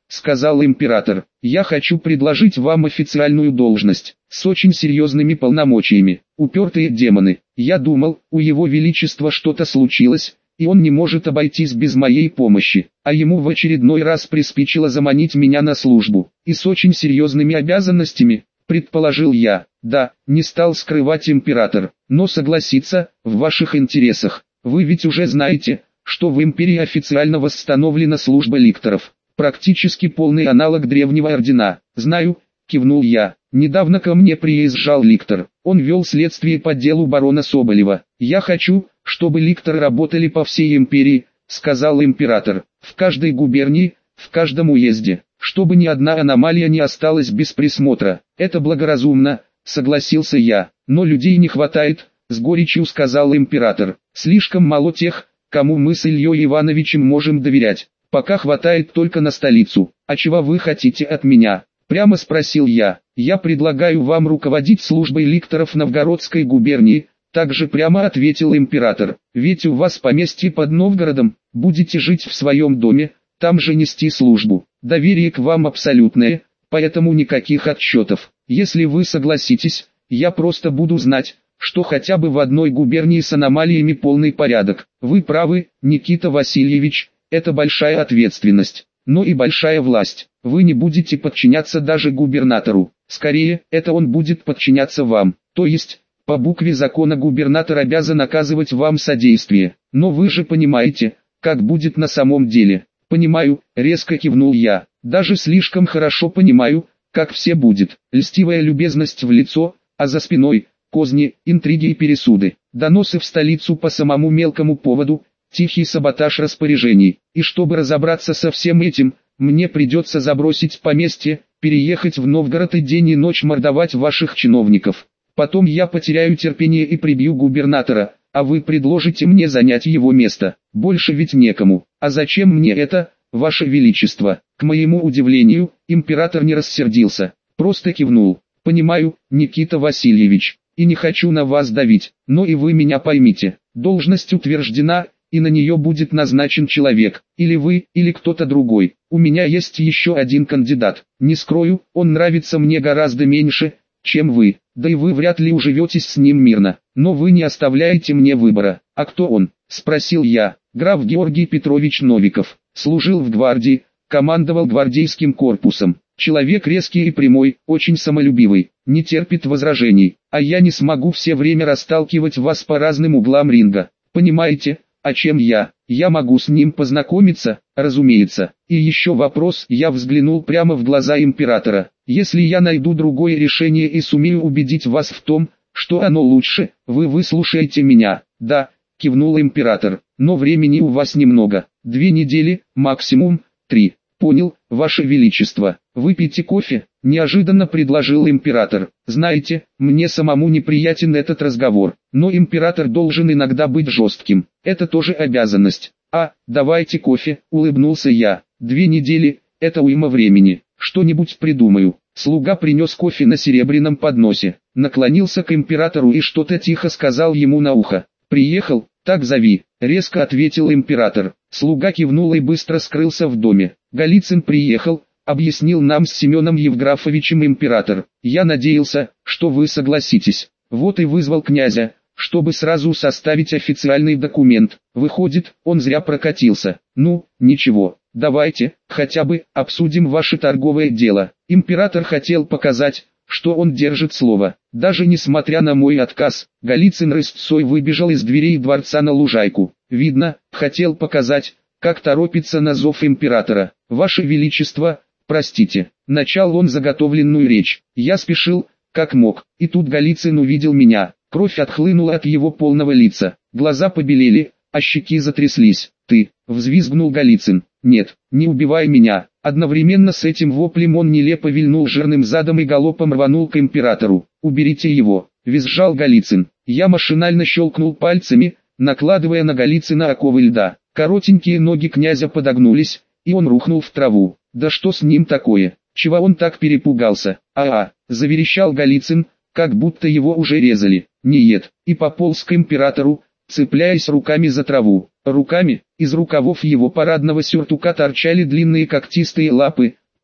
сказал император. «Я хочу предложить вам официальную должность, с очень серьезными полномочиями. Упертые демоны. Я думал, у его величества что-то случилось, и он не может обойтись без моей помощи, а ему в очередной раз приспичило заманить меня на службу, и с очень серьезными обязанностями, предположил я. Да, не стал скрывать император, но согласиться, в ваших интересах. Вы ведь уже знаете, что в империи официально восстановлена служба ликторов, практически полный аналог древнего ордена. Знаю, кивнул я. Недавно ко мне приезжал ликтор, он вел следствие по делу барона Соболева. Я хочу, чтобы ликторы работали по всей империи, сказал император, в каждой губернии, в каждом уезде, чтобы ни одна аномалия не осталась без присмотра. Это благоразумно, согласился я, но людей не хватает, с горечью сказал император. Слишком мало тех, кому мы с Ильей Ивановичем можем доверять. Пока хватает только на столицу. А чего вы хотите от меня? Прямо спросил я. Я предлагаю вам руководить службой ликторов Новгородской губернии, также прямо ответил император. Ведь у вас поместье под Новгородом, будете жить в своем доме, там же нести службу. Доверие к вам абсолютное, поэтому никаких отчетов. Если вы согласитесь, я просто буду знать, что хотя бы в одной губернии с аномалиями полный порядок. Вы правы, Никита Васильевич, это большая ответственность, но и большая власть. Вы не будете подчиняться даже губернатору, скорее, это он будет подчиняться вам. То есть, по букве закона губернатор обязан оказывать вам содействие. Но вы же понимаете, как будет на самом деле. Понимаю, резко кивнул я. Даже слишком хорошо понимаю, как все будет. Льстивая любезность в лицо, а за спиной козни, интриги и пересуды. Доносы в столицу по самому мелкому поводу, тихий саботаж распоряжений. И чтобы разобраться со всем этим, мне придется забросить поместье, переехать в Новгород и день и ночь мордовать ваших чиновников. Потом я потеряю терпение и прибью губернатора, а вы предложите мне занять его место. Больше ведь некому. А зачем мне это, ваше величество? К моему удивлению, император не рассердился, просто кивнул. Понимаю, Никита Васильевич, и не хочу на вас давить, но и вы меня поймите. Должность утверждена, и на нее будет назначен человек, или вы, или кто-то другой. У меня есть еще один кандидат. Не скрою, он нравится мне гораздо меньше, чем вы, да и вы вряд ли уживетесь с ним мирно. Но вы не оставляете мне выбора. А кто он? Спросил я. Граф Георгий Петрович Новиков. Служил в гвардии, командовал гвардейским корпусом. Человек резкий и прямой, очень самолюбивый, не терпит возражений. А я не смогу все время расталкивать вас по разным углам ринга. Понимаете? А чем я? Я могу с ним познакомиться, разумеется. И еще вопрос, я взглянул прямо в глаза императора. Если я найду другое решение и сумею убедить вас в том, что оно лучше, вы выслушаете меня. Да, кивнул император, но времени у вас немного. 2 недели, максимум 3. Понял, ваше величество. Выпейте кофе, неожиданно предложил император. Знаете, мне самому неприятен этот разговор, но император должен иногда быть жестким. Это тоже обязанность. А, давайте кофе, улыбнулся я. 2 недели, это уйма времени. Что-нибудь придумаю. Слуга принес кофе на серебряном подносе, наклонился к императору и что-то тихо сказал ему на ухо. «Приехал, так зови», — резко ответил император. Слуга кивнул и быстро скрылся в доме. «Голицын приехал», — объяснил нам с Семеном Евграфовичем император. «Я надеялся, что вы согласитесь. Вот и вызвал князя, чтобы сразу составить официальный документ. Выходит, он зря прокатился. Ну, ничего, давайте, хотя бы, обсудим ваше торговое дело». Император хотел показать, что он держит слово. Даже несмотря на мой отказ, Голицын рысцой выбежал из дверей дворца на лужайку. Видно, хотел показать, как торопится на зов императора. «Ваше Величество, простите», — начал он заготовленную речь. Я спешил, как мог, и тут Голицын увидел меня. Кровь отхлынула от его полного лица, глаза побелели, а щеки затряслись. «Ты!» — взвизгнул Голицын. «Нет, не убивай меня!» Одновременно с этим воплем он нелепо вильнул жирным задом и галопом рванул к императору. «Уберите его!» — визжал Голицын. Я машинально щелкнул пальцами, накладывая на Голицына оковы льда. Коротенькие ноги князя подогнулись, и он рухнул в траву. «Да что с ним такое? Чего он так перепугался?» Заверещал Голицын, как будто его уже резали. «Нет!» И пополз к императору, цепляясь руками за траву. Руками, из рукавов его парадного сюртука торчали длинные когтистые лапы,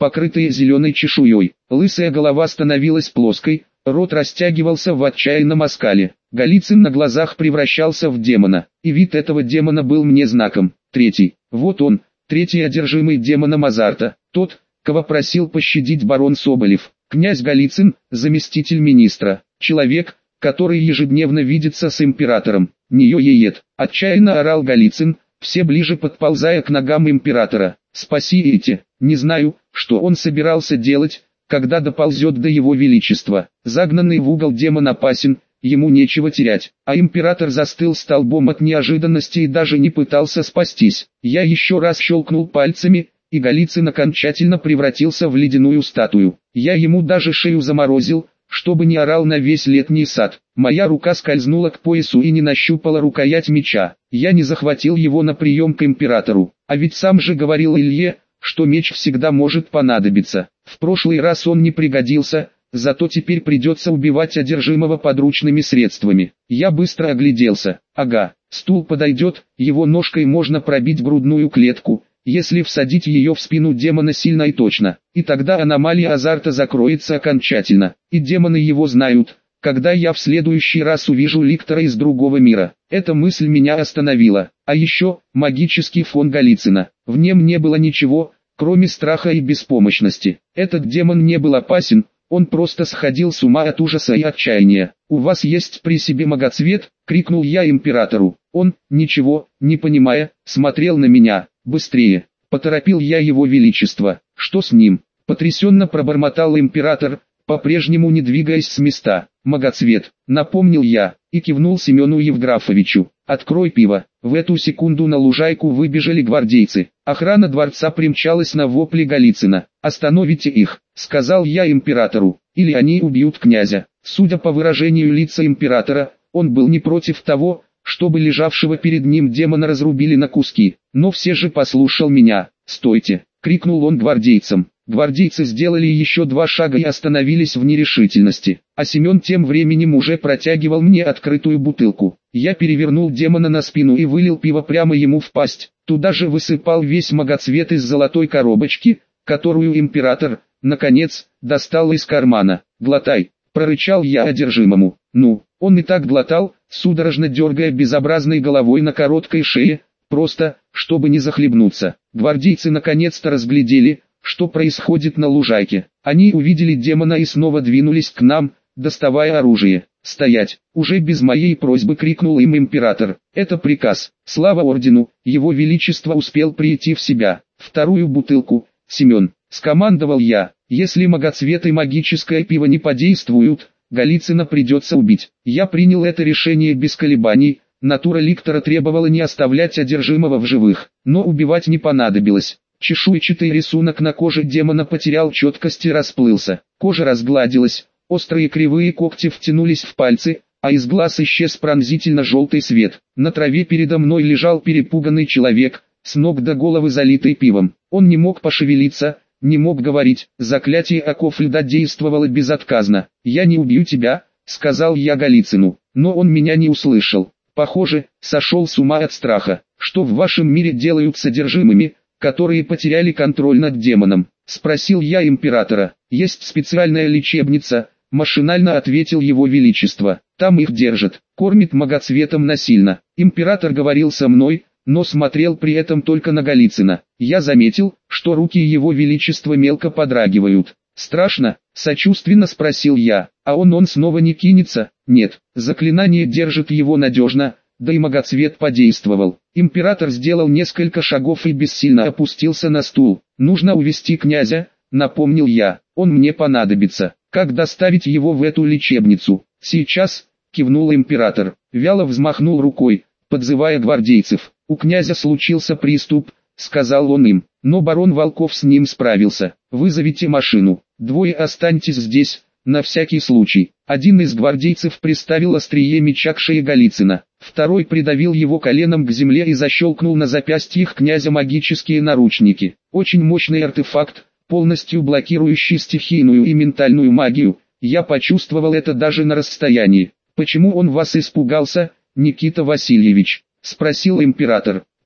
покрытые зеленой чешуей. Лысая голова становилась плоской, рот растягивался в отчаянном оскале. Голицын на глазах превращался в демона, и вид этого демона был мне знаком. Третий, вот он, третий одержимый демоном азарта, тот, кого просил пощадить барон Соболев. Князь Голицын, заместитель министра, человек, который ежедневно видится с императором. «Не-ё-е-ет!» — отчаянно орал Голицын, все ближе подползая к ногам императора. «Спасите!» Не знаю, что он собирался делать, когда доползет до его величества. Загнанный в угол демон опасен, ему нечего терять. А император застыл столбом от неожиданности и даже не пытался спастись. Я еще раз щелкнул пальцами, и Голицын окончательно превратился в ледяную статую. Я ему даже шею заморозил, чтобы не орал на весь летний сад. Моя рука скользнула к поясу и не нащупала рукоять меча. Я не захватил его на прием к императору. А ведь сам же говорил Илье, что меч всегда может понадобиться. В прошлый раз он не пригодился, зато теперь придется убивать одержимого подручными средствами. Я быстро огляделся. Ага, стул подойдет, его ножкой можно пробить грудную клетку, если всадить ее в спину демона сильно и точно. И тогда аномалия азарта закроется окончательно. И демоны его знают, когда я в следующий раз увижу ликтора из другого мира. Эта мысль меня остановила. А еще, магический фон Голицына. В нем не было ничего, кроме страха и беспомощности. Этот демон не был опасен, он просто сходил с ума от ужаса и отчаяния. «У вас есть при себе магоцвет?» — крикнул я императору. Он, ничего, не понимая, смотрел на меня. «Быстрее!» — поторопил я его величество. «Что с ним?» — потрясенно пробормотал император, по-прежнему не двигаясь с места. «Магоцвет», — напомнил я, и кивнул Семену Евграфовичу. «Открой пиво». В эту секунду на лужайку выбежали гвардейцы. Охрана дворца примчалась на вопли Голицына. «Остановите их», — сказал я императору, — «или они убьют князя». Судя по выражению лица императора, он был не против того, чтобы лежавшего перед ним демона разрубили на куски. Но все же послушал меня. «Стойте!» — крикнул он гвардейцам. Гвардейцы сделали еще 2 шага и остановились в нерешительности. А Семен тем временем уже протягивал мне открытую бутылку. Я перевернул демона на спину и вылил пиво прямо ему в пасть. Туда же высыпал весь магоцвет из золотой коробочки, которую император, наконец, достал из кармана. «Глотай!» — прорычал я одержимому. «Ну, он и так глотал», судорожно дергая безобразной головой на короткой шее, просто, чтобы не захлебнуться. Гвардейцы наконец-то разглядели, что происходит на лужайке. Они увидели демона и снова двинулись к нам, доставая оружие. «Стоять!» — уже без моей просьбы крикнул им император. «Это приказ. Слава ордену, его величество успел прийти в себя. Вторую бутылку, Семен!» — скомандовал я. «Если магоцвет и магическое пиво не подействуют, Голицына придется убить». Я принял это решение без колебаний. Натура ликтора требовала не оставлять одержимого в живых, но убивать не понадобилось. Чешуйчатый рисунок на коже демона потерял четкость и расплылся. Кожа разгладилась, острые кривые когти втянулись в пальцы, а из глаз исчез пронзительно-желтый свет. На траве передо мной лежал перепуганный человек, с ног до головы залитый пивом. Он не мог пошевелиться, не мог говорить. Заклятие оков льда действовало безотказно. «Я не убью тебя», — сказал я Голицыну, но он меня не услышал. Похоже, сошел с ума от страха. «Что в вашем мире делают с одержимыми, которые потеряли контроль над демоном?» — спросил я императора. «Есть специальная лечебница», — машинально ответил его величество. «Там их держат, кормят магоцветом насильно». Император говорил со мной, но смотрел при этом только на Голицына. Я заметил, что руки его величества мелко подрагивают. «Страшно?» — сочувственно спросил я. «А он снова не кинется?» «Нет, заклинание держит его надежно, да и магоцвет подействовал». Император сделал несколько шагов и бессильно опустился на стул. «Нужно увести князя», — напомнил я. «Он мне понадобится. Как доставить его в эту лечебницу?» «Сейчас», — кивнул император. Вяло взмахнул рукой, подзывая гвардейцев. «У князя случился приступ», — сказал он им. «Но барон Волков с ним справился. Вызовите машину. 2 останьтесь здесь, на всякий случай». Один из гвардейцев приставил острие меча к шее Голицына. Второй придавил его коленом к земле и защелкнул на запястьях князя магические наручники. Очень мощный артефакт, полностью блокирующий стихийную и ментальную магию. Я почувствовал это даже на расстоянии. «Почему он вас испугался, Никита Васильевич?» — спросил император.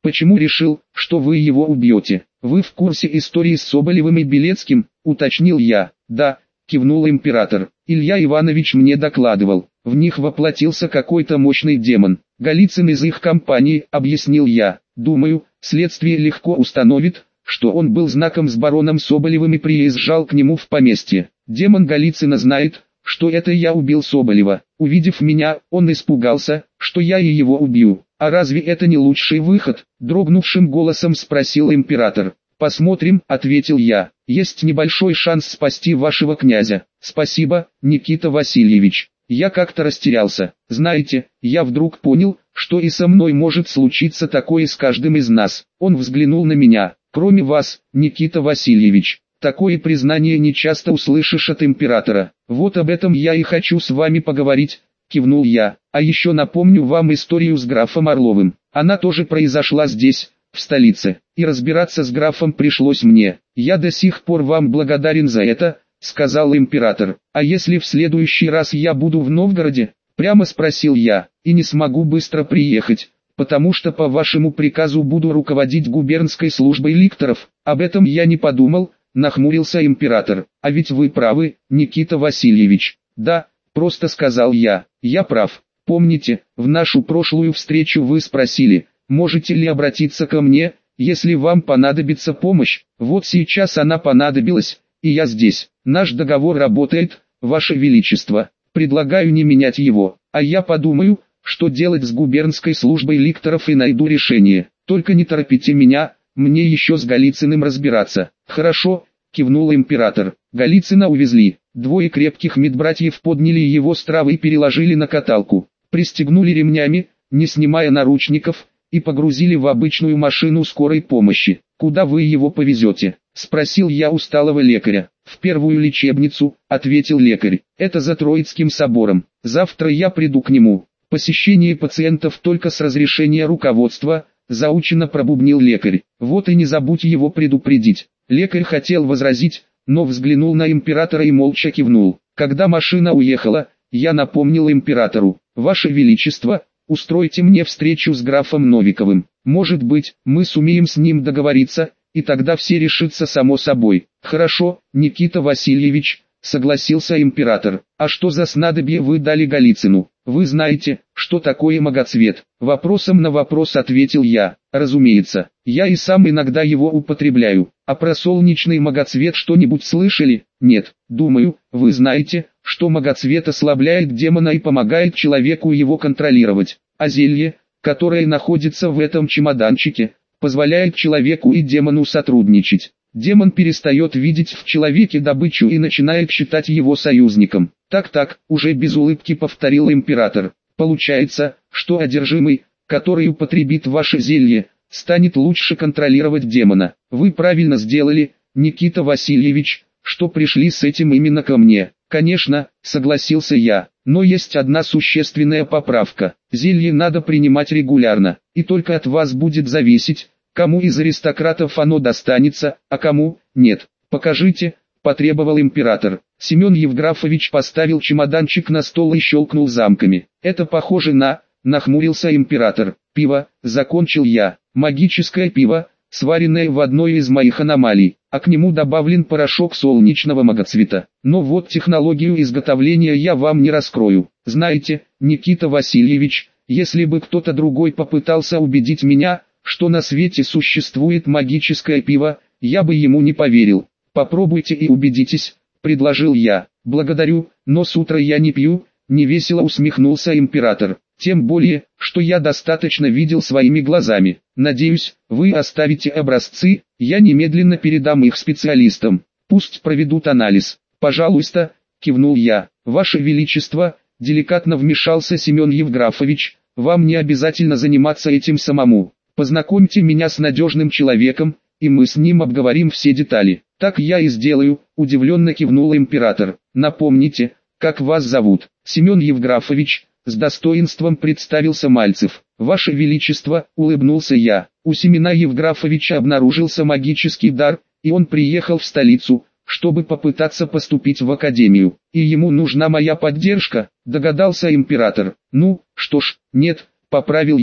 Почему решил, что вы его убьете? Вы в курсе истории с Соболевым и Белецким, уточнил я. Да, кивнул император. Илья Иванович мне докладывал. В них воплотился какой-то мощный демон. Голицын из их компании, объяснил я. Думаю, следствие легко установит, что он был знаком с бароном Соболевым и приезжал к нему в поместье. Демон Голицына знает, что это я убил Соболева. Увидев меня, он испугался, что я и его убью. А разве это не лучший выход? Дрогнувшим голосом спросил император. Посмотрим, ответил я. Есть небольшой шанс спасти вашего князя. Спасибо, Никита Васильевич. Я как-то растерялся. Знаете, я вдруг понял, что и со мной может случиться такое с каждым из нас. Он взглянул на меня. Кроме вас, Никита Васильевич. Такое признание не часто услышишь от императора. Вот об этом я и хочу с вами поговорить, кивнул я. А еще напомню вам историю с графом Орловым. Она тоже произошла здесь, в столице. И разбираться с графом пришлось мне. Я до сих пор вам благодарен за это, сказал император. А если в следующий раз я буду в Новгороде? Прямо спросил я. И не смогу быстро приехать, потому что по вашему приказу буду руководить губернской службой ликторов. Об этом я не подумал, нахмурился император. А ведь вы правы, Никита Васильевич. Да, просто сказал я. Я прав. Помните, в нашу прошлую встречу вы спросили, можете ли обратиться ко мне, если вам понадобится помощь. Вот сейчас она понадобилась, и я здесь. Наш договор работает, Ваше Величество. Предлагаю не менять его, а я подумаю, что делать с губернской службой ликторов, и найду решение. Только не торопите меня, мне еще с Голицыным разбираться. Хорошо, кивнул император. Голицына увезли. Двое крепких медбратьев подняли его с травы и переложили на каталку. Пристегнули ремнями, не снимая наручников, и погрузили в обычную машину скорой помощи. «Куда вы его повезете?» – спросил я усталого лекаря. «В первую лечебницу», – ответил лекарь. «Это за Троицким собором. Завтра я приду к нему. Посещение пациентов только с разрешения руководства», – заучено пробубнил лекарь. «Вот и не забудь его предупредить». Лекарь хотел возразить, но взглянул на императора и молча кивнул. Когда машина уехала, я напомнил императору: «Ваше Величество, устройте мне встречу с графом Новиковым. Может быть, мы сумеем с ним договориться, и тогда все решится само собой». «Хорошо, Никита Васильевич», — согласился император. «А что за снадобье вы дали Голицыну? Вы знаете, что такое магоцвет?» Вопросом на вопрос ответил я. «Разумеется, я и сам иногда его употребляю. А про солнечный магоцвет что-нибудь слышали?» «Нет. Думаю, вы знаете, что магоцвет ослабляет демона и помогает человеку его контролировать. А зелье, которое находится в этом чемоданчике, позволяет человеку и демону сотрудничать. Демон перестает видеть в человеке добычу и начинает считать его союзником». «Так-так», — уже без улыбки повторил император. «Получается, что одержимый, который употребит ваше зелье, станет лучше контролировать демона. Вы правильно сделали, Никита Васильевич, что пришли с этим именно ко мне». «Конечно», — согласился я, — «но есть одна существенная поправка. Зелье надо принимать регулярно, и только от вас будет зависеть, кому из аристократов оно достанется, а кому нет. Покажите», — потребовал император. Семен Евграфович поставил чемоданчик на стол и щелкнул замками. «Это похоже на...» — нахмурился император. «Пиво», — закончил я. «Магическое пиво, сваренное в одной из моих аномалий, а к нему добавлен порошок солнечного магоцвета. Но вот технологию изготовления я вам не раскрою. Знаете, Никита Васильевич, если бы кто-то другой попытался убедить меня, что на свете существует магическое пиво, я бы ему не поверил. Попробуйте и убедитесь», — предложил я. «Благодарю, но с утра я не пью», — невесело усмехнулся император. «Тем более, что я достаточно видел своими глазами. Надеюсь, вы оставите образцы, я немедленно передам их специалистам. Пусть проведут анализ». «Пожалуйста», — кивнул я. «Ваше Величество», — деликатно вмешался Семен Евграфович, — «вам не обязательно заниматься этим самому. Познакомьте меня с надежным человеком, и мы с ним обговорим все детали». «Так я и сделаю», — удивленно кивнул император. «Напомните, как вас зовут?» «Семен Евграфович», — с достоинством представился Мальцев. «Ваше Величество», — улыбнулся я, — «у Семена Евграфовича обнаружился магический дар, и он приехал в столицу, чтобы попытаться поступить в академию. И ему нужна моя поддержка», — догадался император. «Ну, что ж, нет», — поправил я.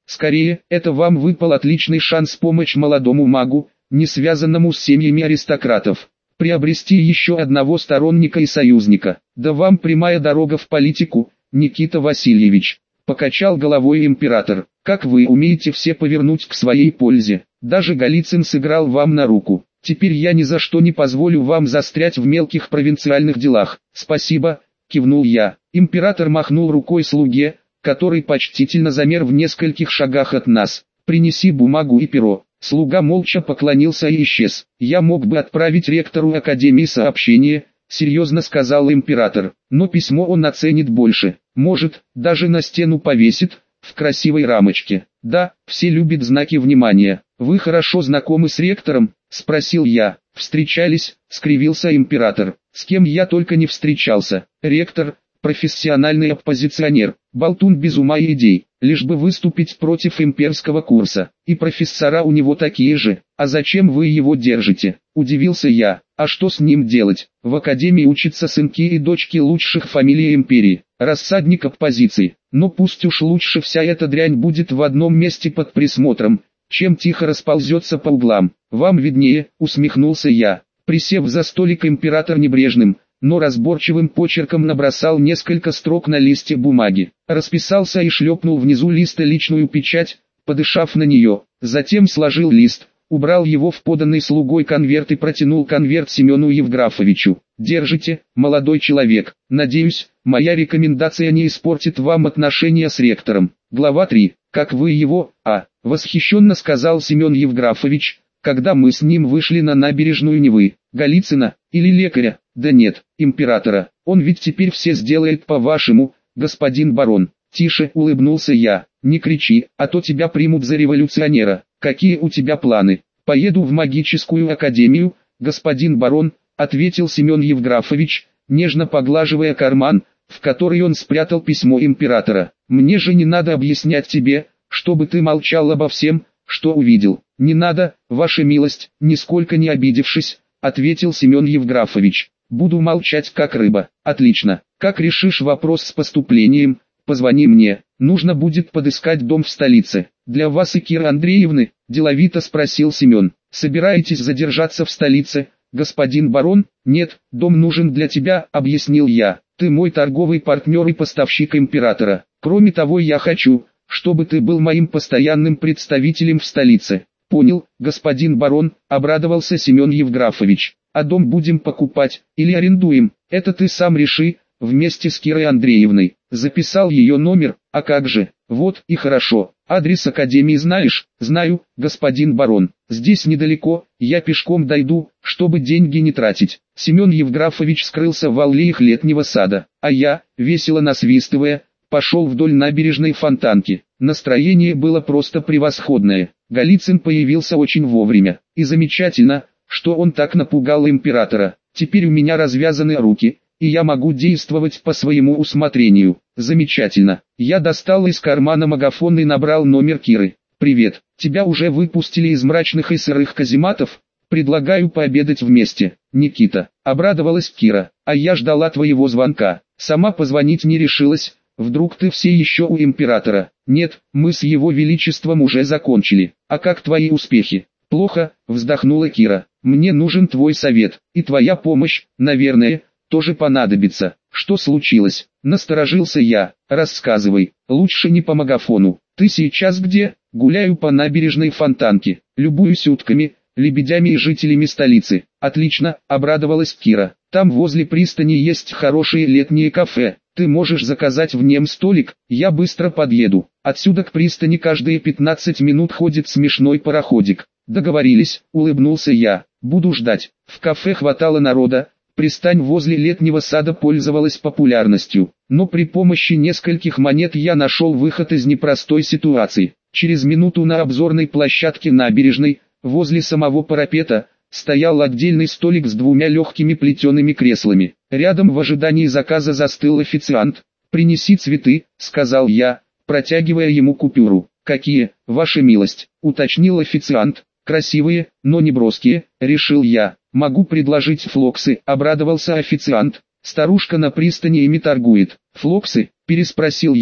Скорее, это вам выпал отличный шанс помочь молодому магу, не связанному с семьями аристократов, приобрести еще одного сторонника и союзника. Да вам прямая дорога в политику, Никита Васильевич. Покачал головой император. Как вы умеете все повернуть к своей пользе. Даже Голицын сыграл вам на руку. Теперь я ни за что не позволю вам застрять в мелких провинциальных делах. Спасибо, кивнул я. Император махнул рукой слуге, который почтительно замер в нескольких шагах от нас. Принеси бумагу и перо. Слуга молча поклонился и исчез. Я мог бы отправить ректору Академии сообщение, серьезно сказал император, но письмо он оценит больше. Может, даже на стену повесит, в красивой рамочке. Да, все любят знаки внимания. Вы хорошо знакомы с ректором? Спросил я. Встречались, скривился император. С кем я только не встречался. Ректор, профессиональный оппозиционер, болтун без ума и идей, лишь бы выступить против имперского курса. И профессора у него такие же. А зачем вы его держите? Удивился я. А что с ним делать? В академии учатся сынки и дочки лучших фамилий империи, рассадник оппозиции. Но пусть уж лучше вся эта дрянь будет в одном месте под присмотром, чем тихо расползется по углам. Вам виднее, усмехнулся я. Присев за столик, император небрежным, но разборчивым почерком набросал несколько строк на листе бумаги. Расписался и шлепнул внизу листа личную печать, подышав на нее. Затем сложил лист, убрал его в поданный слугой конверт и протянул конверт Семену Евграфовичу. «Держите, молодой человек. Надеюсь, моя рекомендация не испортит вам отношения с ректором». Глава 3. «Как вы его, восхищенно сказал Семен Евграфович, когда мы с ним вышли на набережную Невы. Голицына, или лекаря? Да нет, императора. Он ведь теперь все сделает по-вашему, господин барон». «Тише», улыбнулся я. «Не кричи, а то тебя примут за революционера. Какие у тебя планы?» «Поеду в магическую академию, господин барон», ответил Семен Евграфович, нежно поглаживая карман, в который он спрятал письмо императора. «Мне же не надо объяснять тебе, чтобы ты молчал обо всем, что увидел». «Не надо, ваша милость», нисколько не обидевшись, ответил Семен Евграфович. «Буду молчать как рыба». «Отлично. Как решишь вопрос с поступлением, позвони мне. Нужно будет подыскать дом в столице. Для вас и Киры Андреевны?» деловито спросил Семен. «Собираетесь задержаться в столице, господин барон?» «Нет, дом нужен для тебя», объяснил я. «Ты мой торговый партнер и поставщик императора. Кроме того, я хочу, чтобы ты был моим постоянным представителем в столице». «Понял, господин барон», обрадовался Семен Евграфович. «А дом будем покупать или арендуем? Это ты сам реши, вместе с Кирой Андреевной». Записал ее номер. «А как же? Вот и хорошо. Адрес академии знаешь?» «Знаю, господин барон. Здесь недалеко, я пешком дойду, чтобы деньги не тратить». Семен Евграфович скрылся в аллеях летнего сада, а я, весело насвистывая, пошел вдоль набережной Фонтанки. Настроение было просто превосходное. Голицын появился очень вовремя. И замечательно, что он так напугал императора. Теперь у меня развязаны руки, и я могу действовать по своему усмотрению. Замечательно. Я достал из кармана магафон и набрал номер Киры. «Привет, тебя уже выпустили из мрачных и сырых казематов? Предлагаю пообедать вместе». «Никита», обрадовалась Кира, «а я ждала твоего звонка. Сама позвонить не решилась. Вдруг ты все еще у императора?» «Нет, мы с его величеством уже закончили. А как твои успехи?» «Плохо», вздохнула Кира. «Мне нужен твой совет, и твоя помощь, наверное, тоже понадобится». «Что случилось?» Насторожился я. «Рассказывай, лучше не по магафону». «Ты сейчас где?» «Гуляю по набережной Фонтанки, любуюсь утками, лебедями и жителями столицы». «Отлично», обрадовалась Кира. «Там возле пристани есть хорошие летние кафе. Ты можешь заказать в нем столик, я быстро подъеду. Отсюда к пристани каждые 15 минут ходит смешной пароходик». «Договорились», улыбнулся я. «Буду ждать». В кафе хватало народа. Пристань возле летнего сада пользовалась популярностью, но при помощи нескольких монет я нашел выход из непростой ситуации. Через минуту на обзорной площадке набережной, возле самого парапета, стоял отдельный столик с двумя легкими плетеными креслами. Рядом в ожидании заказа застыл официант. «Принеси цветы», — сказал я, протягивая ему купюру. «Какие, ваша милость?» — уточнил официант. «Красивые, но не броские», — решил я. «Могу предложить флоксы», — обрадовался официант. «Старушка на пристани ими торгует». «Флоксы?» — переспросил я.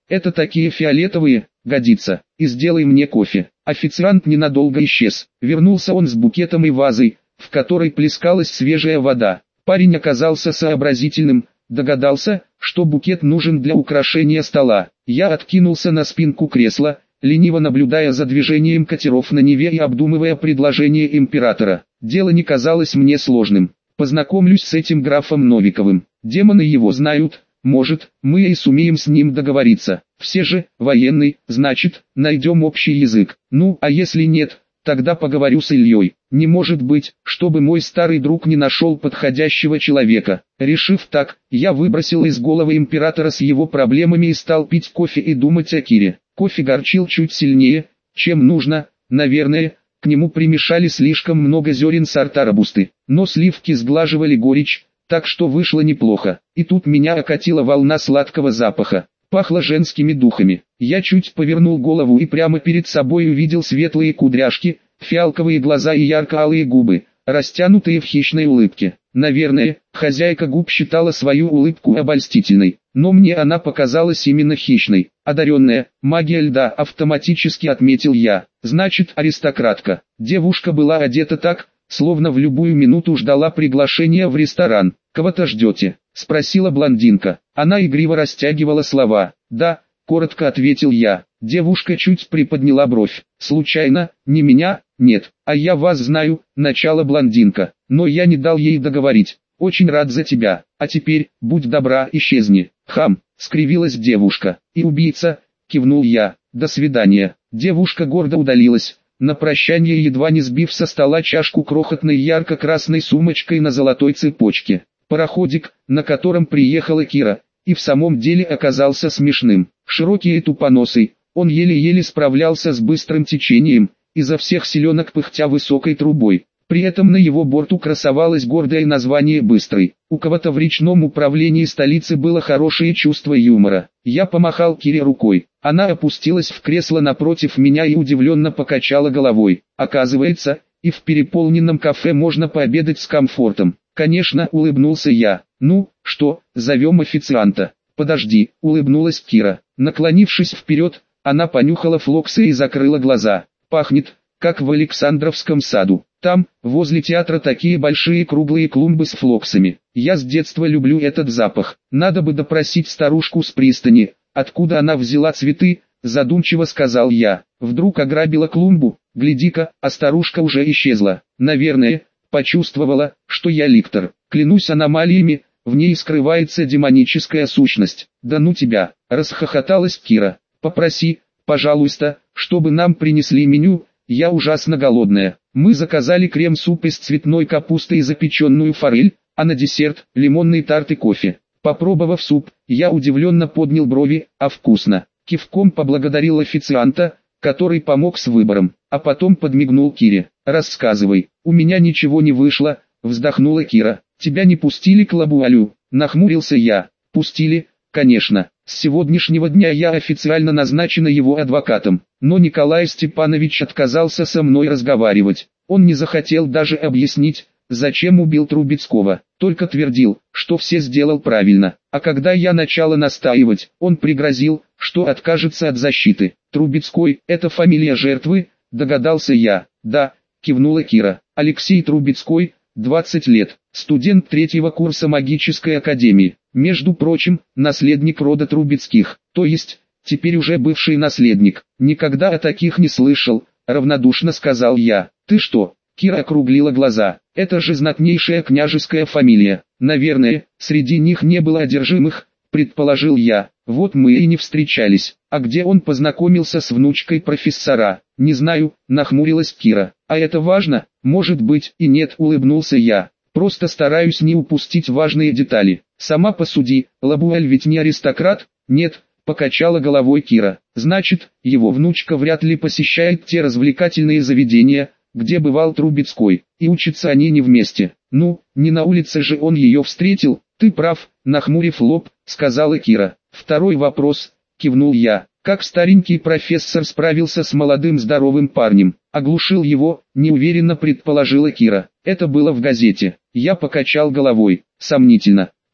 Это такие фиолетовые, годится. И сделай мне кофе. Официант ненадолго исчез. Вернулся он с букетом и вазой, в которой плескалась свежая вода. Парень оказался сообразительным, догадался, что букет нужен для украшения стола. Я откинулся на спинку кресла, лениво наблюдая за движением катеров на Неве и обдумывая предложение императора. Дело не казалось мне сложным. Познакомлюсь с этим графом Новиковым. Демоны его знают, может, мы и сумеем с ним договориться. Все же, военный, значит, найдем общий язык. Ну, а если нет, тогда поговорю с Ильей. Не может быть, чтобы мой старый друг не нашел подходящего человека. Решив так, я выбросил из головы императора с его проблемами и стал пить кофе и думать о Кире. Кофе горчил чуть сильнее, чем нужно, наверное, к нему примешали слишком много зерен сорта робусты. Но сливки сглаживали горечь, так что вышло неплохо. И тут меня окатила волна сладкого запаха. Пахло женскими духами. Я чуть повернул голову и прямо перед собой увидел светлые кудряшки, фиалковые глаза и ярко-алые губы, растянутые в хищной улыбке. Наверное, хозяйка губ считала свою улыбку обольстительной, но мне она показалась именно хищной. Одаренная, магия льда, автоматически отметил я. Значит, аристократка. Девушка была одета так, словно в любую минуту ждала приглашения в ресторан. «Кого-то ждете?» – спросила блондинка. Она игриво растягивала слова. «Да», – коротко ответил я. Девушка чуть приподняла бровь. «Случайно, не меня?» «Нет, а я вас знаю», – начала блондинка. Но я не дал ей договорить. «Очень рад за тебя. А теперь, будь добра, исчезни». «Хам», – скривилась девушка. «И убийца», – кивнул я. «До свидания». Девушка гордо удалилась, на прощание едва не сбив со стола чашку крохотной ярко-красной сумочкой на золотой цепочке. Пароходик, на котором приехала Кира, и в самом деле оказался смешным. Широкий и тупоносый, он еле-еле справлялся с быстрым течением, изо всех силенок пыхтя высокой трубой. При этом на его борту красовалось гордое название «Быстрый». У кого-то в речном управлении столицы было хорошее чувство юмора. Я помахал Кире рукой. Она опустилась в кресло напротив меня и удивленно покачала головой. Оказывается, и в переполненном кафе можно пообедать с комфортом. Конечно, улыбнулся я. «Ну, что, зовем официанта?» «Подожди», улыбнулась Кира. Наклонившись вперед, она понюхала флоксы и закрыла глаза. «Пахнет, как в Александровском саду. Там, возле театра, такие большие круглые клумбы с флоксами. Я с детства люблю этот запах. Надо бы допросить старушку с пристани, откуда она взяла цветы», задумчиво сказал я. «Вдруг ограбила клумбу? Гляди-ка, а старушка уже исчезла. Наверное, почувствовала, что я ликтор. Клянусь аномалиями, в ней скрывается демоническая сущность». «Да ну тебя!» – расхохоталась Кира. «Попроси, пожалуйста, чтобы нам принесли меню, я ужасно голодная». Мы заказали крем-суп из цветной капусты и запеченную форель, а на десерт – лимонный тарт и кофе. Попробовав суп, я удивленно поднял брови. «А вкусно!» Кивком поблагодарил официанта, который помог с выбором, а потом подмигнул Кире. «Рассказывай». «У меня ничего не вышло», вздохнула Кира. «Тебя не пустили к Лабуалю?» Нахмурился я. «Пустили, конечно. С сегодняшнего дня я официально назначена его адвокатом». Но Николай Степанович отказался со мной разговаривать. Он не захотел даже объяснить, зачем убил Трубецкого. Только твердил, что все сделал правильно. А когда я начала настаивать, он пригрозил, что откажется от защиты. «Трубецкой – это фамилия жертвы?» – догадался я. «Да», – кивнула Кира. «Алексей Трубецкой, 20 лет, студент 3-го курса магической академии. Между прочим, наследник рода Трубецких, то есть, теперь уже бывший наследник. Никогда о таких не слышал», – равнодушно сказал я. «Ты что?» – Кира округлила глаза. «Это же знатнейшая княжеская фамилия. Наверное, среди них не было одержимых», – предположил я. «Вот мы и не встречались. А где он познакомился с внучкой профессора?» «Не знаю», – нахмурилась Кира. «А это важно?» «Может быть и нет», – улыбнулся я. «Просто стараюсь не упустить важные детали. Сама посуди, Лабуэль ведь не аристократ?» «Нет», – покачала головой Кира. «Значит, его внучка вряд ли посещает те развлекательные заведения, где бывал Трубецкой, и учатся они не вместе. Ну, не на улице же он ее встретил». «Ты прав», – нахмурив лоб, сказала Кира. «Второй вопрос», – кивнул я. «Как старенький профессор справился с молодым здоровым парнем?» «Оглушил его», – неуверенно предположила Кира. «Это было в газете». Я покачал головой. «Сомнительно».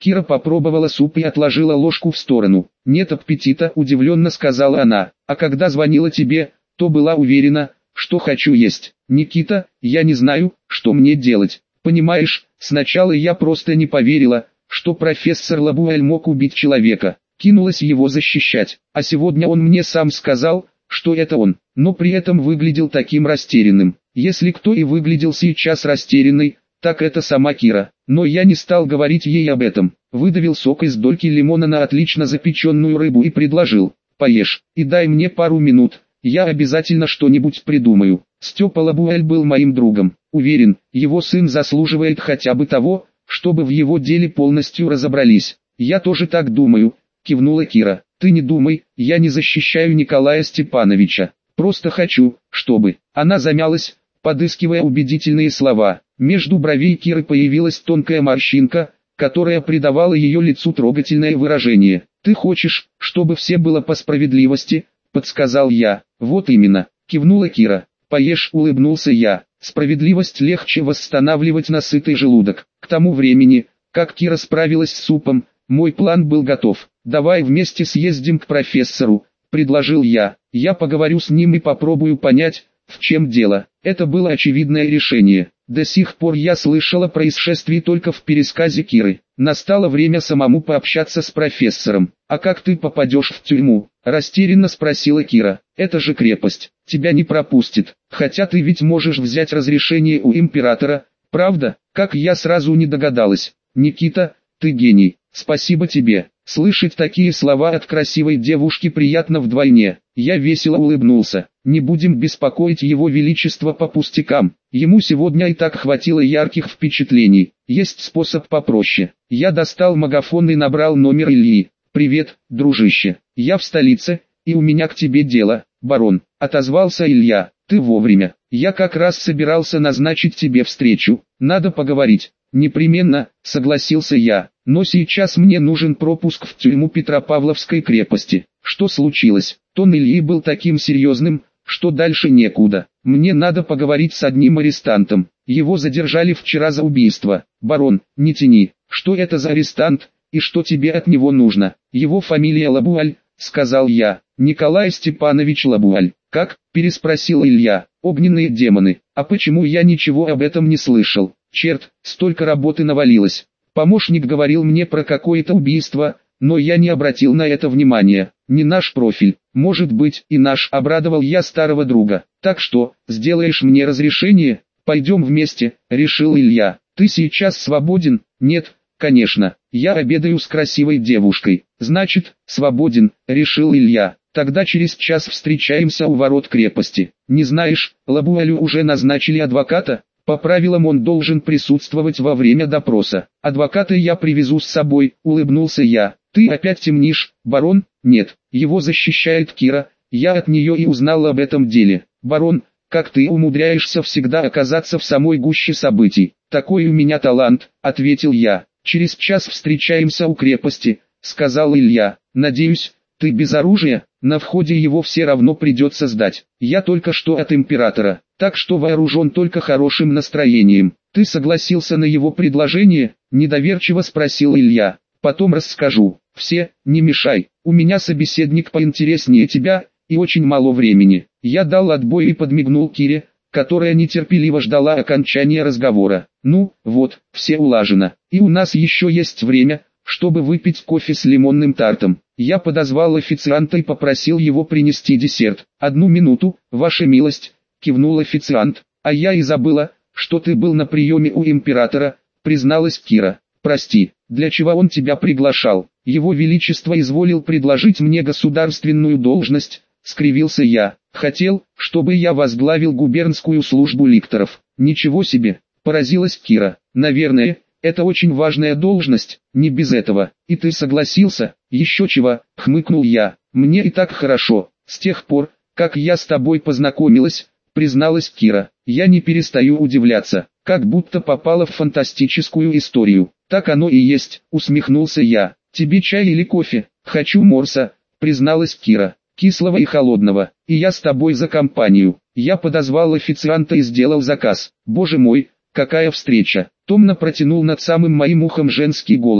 Кира попробовала суп и отложила ложку в сторону. «Нет аппетита», удивленно сказала она. «А когда звонила тебе, то была уверена, что хочу есть». «Никита, я не знаю, что мне делать. Понимаешь, сначала я просто не поверила, что профессор Лабуэль мог убить человека. Кинулась его защищать. А сегодня он мне сам сказал, что это он, но при этом выглядел таким растерянным. Если кто и выглядел сейчас растерянный, так это сама Кира. Но я не стал говорить ей об этом. Выдавил сок из дольки лимона на отлично запеченную рыбу и предложил: «Поешь, и дай мне пару минут, я обязательно что-нибудь придумаю». Степа Лабуэль был моим другом. Уверен, его сын заслуживает хотя бы того, чтобы в его деле полностью разобрались. «Я тоже так думаю», кивнула Кира. «Ты не думай, я не защищаю Николая Степановича. Просто хочу, чтобы...» Она замялась, подыскивая убедительные слова. Между бровей Киры появилась тонкая морщинка, которая придавала ее лицу трогательное выражение. «Ты хочешь, чтобы все было по справедливости?» — подсказал я. «Вот именно», — кивнула Кира. «Поешь», — улыбнулся я. «Справедливость легче восстанавливать на сытый желудок». К тому времени, как Кира справилась с супом, мой план был готов. «Давай вместе съездим к профессору», — предложил я. «Я поговорю с ним и попробую понять, в чем дело». Это было очевидное решение. До сих пор я слышала о происшествии только в пересказе Киры. Настало время самому пообщаться с профессором. «А как ты попадешь в тюрьму?» — растерянно спросила Кира. «Это же крепость, тебя не пропустит. Хотя ты ведь можешь взять разрешение у императора, правда? Как я сразу не догадалась. Никита, ты гений, спасибо тебе». Слышать такие слова от красивой девушки приятно вдвойне. Я весело улыбнулся. Не будем беспокоить его величество по пустякам. Ему сегодня и так хватило ярких впечатлений. Есть способ попроще. Я достал магафон и набрал номер Ильи. «Привет, дружище. Я в столице, и у меня к тебе дело, барон», — отозвался Илья. «Ты вовремя. Я как раз собирался назначить тебе встречу. Надо поговорить». «Непременно», — согласился я. «Но сейчас мне нужен пропуск в тюрьму Петропавловской крепости». «Что случилось?» Тон Ильи был таким серьезным, что дальше некуда. «Мне надо поговорить с одним арестантом. Его задержали вчера за убийство». «Барон, не тяни. Что это за арестант, и что тебе от него нужно?» «Его фамилия Лабуаль», — сказал я. «Николай Степанович Лабуаль». «Как?» — переспросил Илья. «Огненные демоны. А почему я ничего об этом не слышал? Черт, столько работы навалилось. Помощник говорил мне про какое-то убийство, но я не обратил на это внимания. Не наш профиль». «Может быть и наш», — обрадовал я старого друга. «Так что, сделаешь мне разрешение? Пойдем вместе», — решил Илья. «Ты сейчас свободен?» «Нет, конечно, я обедаю с красивой девушкой». «Значит, свободен», — решил Илья. «Тогда через час встречаемся у ворот крепости». «Не знаешь, Лабуэлю уже назначили адвоката?» «По правилам он должен присутствовать во время допроса. Адвоката я привезу с собой», — улыбнулся я. «Ты опять темнишь, барон?» «Нет, его защищает Кира, я от нее и узнал об этом деле». «Барон, как ты умудряешься всегда оказаться в самой гуще событий?» «Такой у меня талант», — ответил я. «Через час встречаемся у крепости», — сказал Илья. «Надеюсь, ты без оружия?» «На входе его все равно придется сдать. Я только что от императора, так что вооружен только хорошим настроением». «Ты согласился на его предложение?» — недоверчиво спросил Илья. «Потом расскажу. Все, не мешай. У меня собеседник поинтереснее тебя, и очень мало времени». Я дал отбой и подмигнул Кире, которая нетерпеливо ждала окончания разговора. «Ну, вот, все улажено. И у нас еще есть время, чтобы выпить кофе с лимонным тартом». Я подозвал официанта и попросил его принести десерт. «Одну минуту, ваша милость», — кивнул официант. «А я и забыла, что ты был на приеме у императора», — призналась Кира. «Прости, для чего он тебя приглашал?» «Его Величество изволил предложить мне государственную должность», — скривился я. «Хотел, чтобы я возглавил губернскую службу ликторов». «Ничего себе», — поразилась Кира. «Наверное, это очень важная должность, не без этого. И ты согласился?» «Еще чего», — хмыкнул я. «Мне и так хорошо. С тех пор, как я с тобой познакомилась», — призналась Кира. «Я не перестаю удивляться, как будто попала в фантастическую историю». «Так оно и есть», — усмехнулся я. «Тебе чай или кофе?» «Хочу морса», — призналась Кира. «Кислого и холодного. И я с тобой за компанию». Я подозвал официанта и сделал заказ. «Боже мой, какая встреча!» Томно протянул над самым моим ухом женский голос.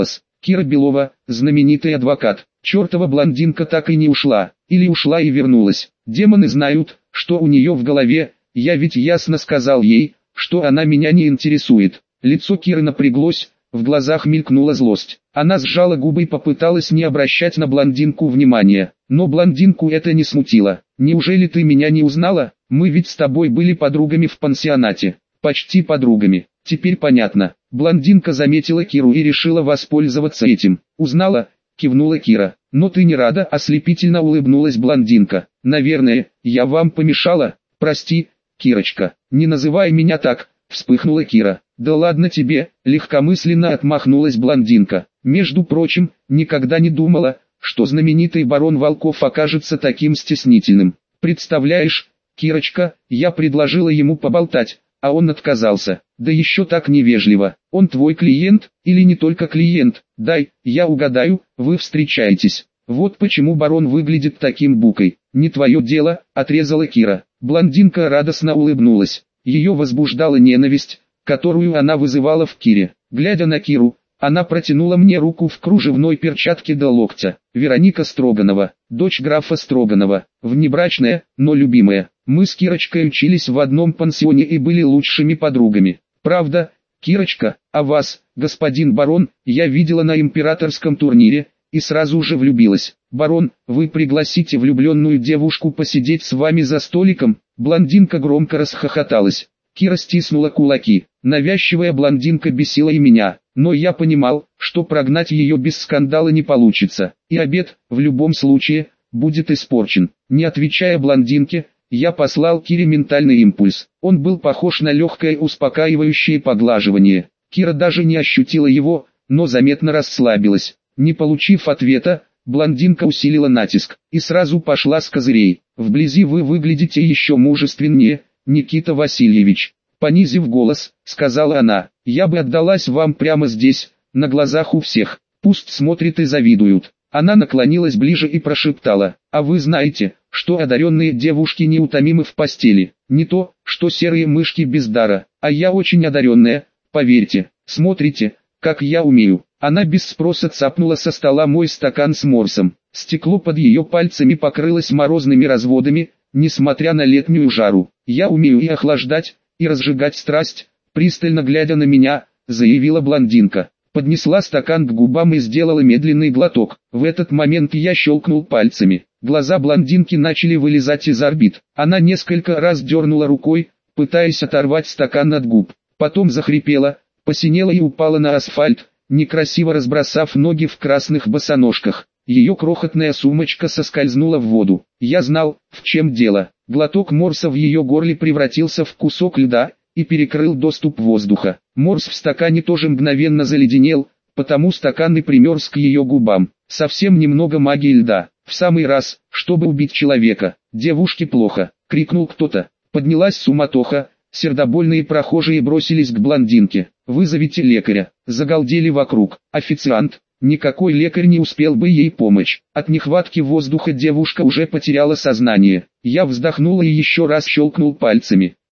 Кира Белова, знаменитый адвокат. Чертова блондинка так и не ушла. Или ушла и вернулась. Демоны знают, что у нее в голове. Я ведь ясно сказал ей, что она меня не интересует. Лицо Киры напряглось, в глазах мелькнула злость. Она сжала губы и попыталась не обращать на блондинку внимания. Но блондинку это не смутило. «Неужели ты меня не узнала? Мы ведь с тобой были подругами в пансионате». «Почти подругами. Теперь понятно». Блондинка заметила Киру и решила воспользоваться этим. «Узнала?» — кивнула Кира. «Но ты не рада?» — ослепительно улыбнулась блондинка. «Наверное, я вам помешала? Прости, Кирочка, не называй меня так», — вспыхнула Кира. «Да ладно тебе», — легкомысленно отмахнулась блондинка. «Между прочим, никогда не думала, что знаменитый барон Волков окажется таким стеснительным. Представляешь, Кирочка, я предложила ему поболтать, а он отказался. Да еще так невежливо. Он твой клиент, или не только клиент? Дай, я угадаю, вы встречаетесь. Вот почему барон выглядит таким букой. Не твое дело», — отрезала Кира. Блондинка радостно улыбнулась. Ее возбуждала ненависть, которую она вызывала в Кире. Глядя на Киру, она протянула мне руку в кружевной перчатке до локтя. «Вероника Строганова, дочь графа Строганова, внебрачная, но любимая. Мы с Кирочкой учились в одном пансионе и были лучшими подругами. Правда, Кирочка, а вас, господин барон, я видела на императорском турнире, и сразу же влюбилась. Барон, вы пригласите влюбленную девушку посидеть с вами за столиком?» Блондинка громко расхохоталась. Кира стиснула кулаки. Навязчивая блондинка бесила и меня, но я понимал, что прогнать ее без скандала не получится, и обед, в любом случае, будет испорчен. Не отвечая блондинке, я послал Кире ментальный импульс. Он был похож на легкое успокаивающее поглаживание. Кира даже не ощутила его, но заметно расслабилась. Не получив ответа, блондинка усилила натиск и сразу пошла с козырей. «Вблизи вы выглядите еще мужественнее, Никита Васильевич», — понизив голос, сказала она. «Я бы отдалась вам прямо здесь, на глазах у всех. Пусть смотрят и завидуют». Она наклонилась ближе и прошептала: «А вы знаете, что одаренные девушки неутомимы в постели? Не то, что серые мышки без дара, а я очень одаренная, поверьте. Смотрите, как я умею». Она без спроса цапнула со стола мой стакан с морсом. Стекло под ее пальцами покрылось морозными разводами, несмотря на летнюю жару. «Я умею и охлаждать, и разжигать страсть», — пристально глядя на меня, заявила блондинка. Поднесла стакан к губам и сделала медленный глоток. В этот момент я щелкнул пальцами. Глаза блондинки начали вылезать из орбит. Она несколько раз дернула рукой, пытаясь оторвать стакан от губ. Потом захрипела, посинела и упала на асфальт, некрасиво разбросав ноги в красных босоножках. Ее крохотная сумочка соскользнула в воду. Я знал, в чем дело. Глоток морса в ее горле превратился в кусок льда и перекрыл доступ воздуха. Морс в стакане тоже мгновенно заледенел, потому стакан и примерз к ее губам. Совсем немного магии льда. В самый раз, чтобы убить человека. «Девушке плохо!» — крикнул кто-то. Поднялась суматоха. Сердобольные прохожие бросились к блондинке. «Вызовите лекаря!» Загалдели вокруг. «Официант!» Никакой лекарь не успел бы ей помочь. От нехватки воздуха девушка уже потеряла сознание. Я вздохнул и еще раз щелкнул пальцами.